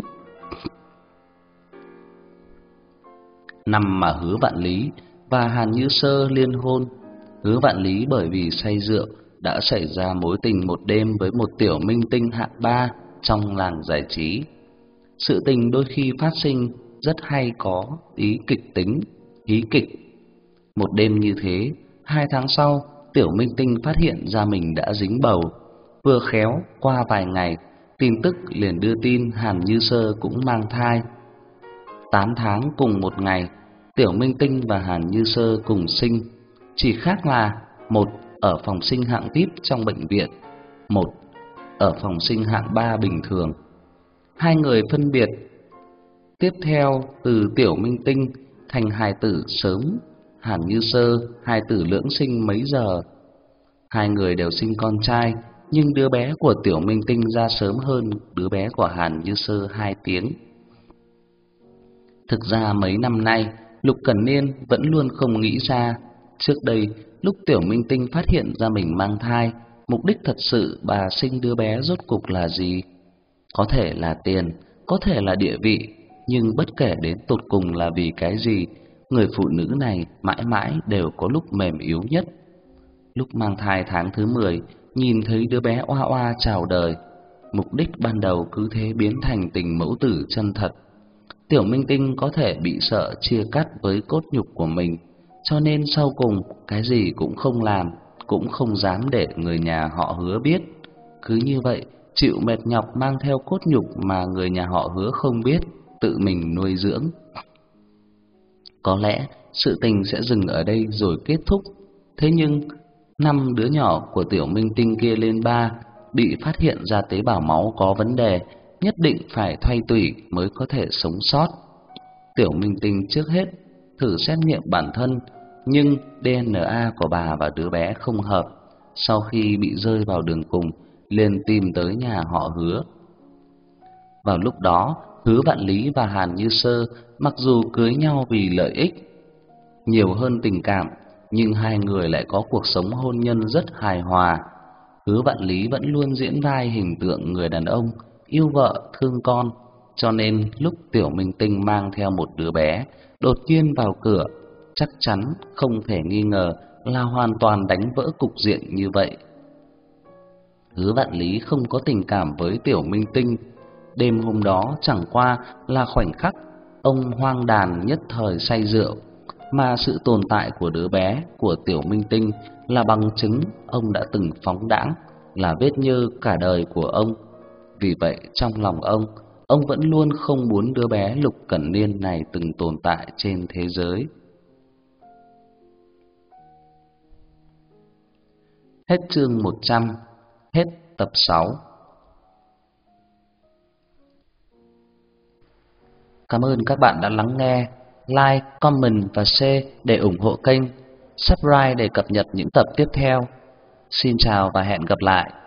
A: Năm mà Hứa Vạn Lý và Hàn Như Sơ liên hôn, Hứa Vạn Lý bởi vì say rượu đã xảy ra mối tình một đêm với một tiểu minh tinh hạng ba trong làng giải trí. Sự tình đôi khi phát sinh rất hay có ý kịch tính, hí kịch. Một đêm như thế, hai tháng sau, tiểu minh tinh phát hiện ra mình đã dính bầu. Vừa khéo, qua vài ngày, tin tức liền đưa tin Hàn Như Sơ cũng mang thai. Tám tháng cùng một ngày, tiểu minh tinh và Hàn Như Sơ cùng sinh. Chỉ khác là một ở phòng sinh hạng vê i pê trong bệnh viện, một ở phòng sinh hạng ba bình thường. Hai người phân biệt. Tiếp theo, từ tiểu minh tinh thành hài tử sớm, Hàn Như Sơ hài tử lưỡng sinh mấy giờ. Hai người đều sinh con trai, nhưng đứa bé của tiểu minh tinh ra sớm hơn đứa bé của Hàn Như Sơ hai tiếng. Thực ra mấy năm nay, Lục Cẩn Niên vẫn luôn không nghĩ ra, trước đây lúc tiểu minh tinh phát hiện ra mình mang thai, mục đích thật sự bà sinh đứa bé rốt cục là gì? Có thể là tiền, có thể là địa vị, nhưng bất kể đến tột cùng là vì cái gì, người phụ nữ này mãi mãi đều có lúc mềm yếu nhất. Lúc mang thai tháng thứ mười, nhìn thấy đứa bé oa oa chào đời, mục đích ban đầu cứ thế biến thành tình mẫu tử chân thật. Tiểu minh tinh có thể bị sợ chia cắt với cốt nhục của mình, cho nên sau cùng cái gì cũng không làm, cũng không dám để người nhà họ Hứa biết. Cứ như vậy, chịu mệt nhọc mang theo cốt nhục mà người nhà họ Hứa không biết, tự mình nuôi dưỡng. Có lẽ sự tình sẽ dừng ở đây rồi kết thúc. Thế nhưng năm đứa nhỏ của tiểu minh tinh kia lên ba, bị phát hiện ra tế bào máu có vấn đề, nhất định phải thay tủy mới có thể sống sót. Tiểu minh tinh trước hết thử xét nghiệm bản thân, nhưng đê en a của bà và đứa bé không hợp. Sau khi bị rơi vào đường cùng, liền tìm tới nhà họ Hứa. Vào lúc đó, Hứa Vạn Lý và Hàn Như Sơ mặc dù cưới nhau vì lợi ích nhiều hơn tình cảm, nhưng hai người lại có cuộc sống hôn nhân rất hài hòa. Hứa Vạn Lý vẫn luôn diễn vai hình tượng người đàn ông yêu vợ thương con, Cho nên lúc Tiểu Minh Tinh mang theo một đứa bé đột nhiên vào cửa, chắc chắn không thể nghi ngờ là hoàn toàn đánh vỡ cục diện như vậy. Hứa Vạn Lý không có tình cảm với Tiểu Minh Tinh. Đêm hôm đó chẳng qua là khoảnh khắc ông hoang đàn nhất thời say rượu, mà sự tồn tại của đứa bé của Tiểu Minh Tinh là bằng chứng ông đã từng phóng đãng, là vết nhơ cả đời của ông. Vì vậy trong lòng ông, ông vẫn luôn không muốn đứa bé Lục Cẩn Niên này từng tồn tại trên thế giới. Hết chương một trăm, hết tập sáu. Cảm ơn các bạn đã lắng nghe. Like, comment và share để ủng hộ kênh. Subscribe để cập nhật những tập tiếp theo. Xin chào và hẹn gặp lại.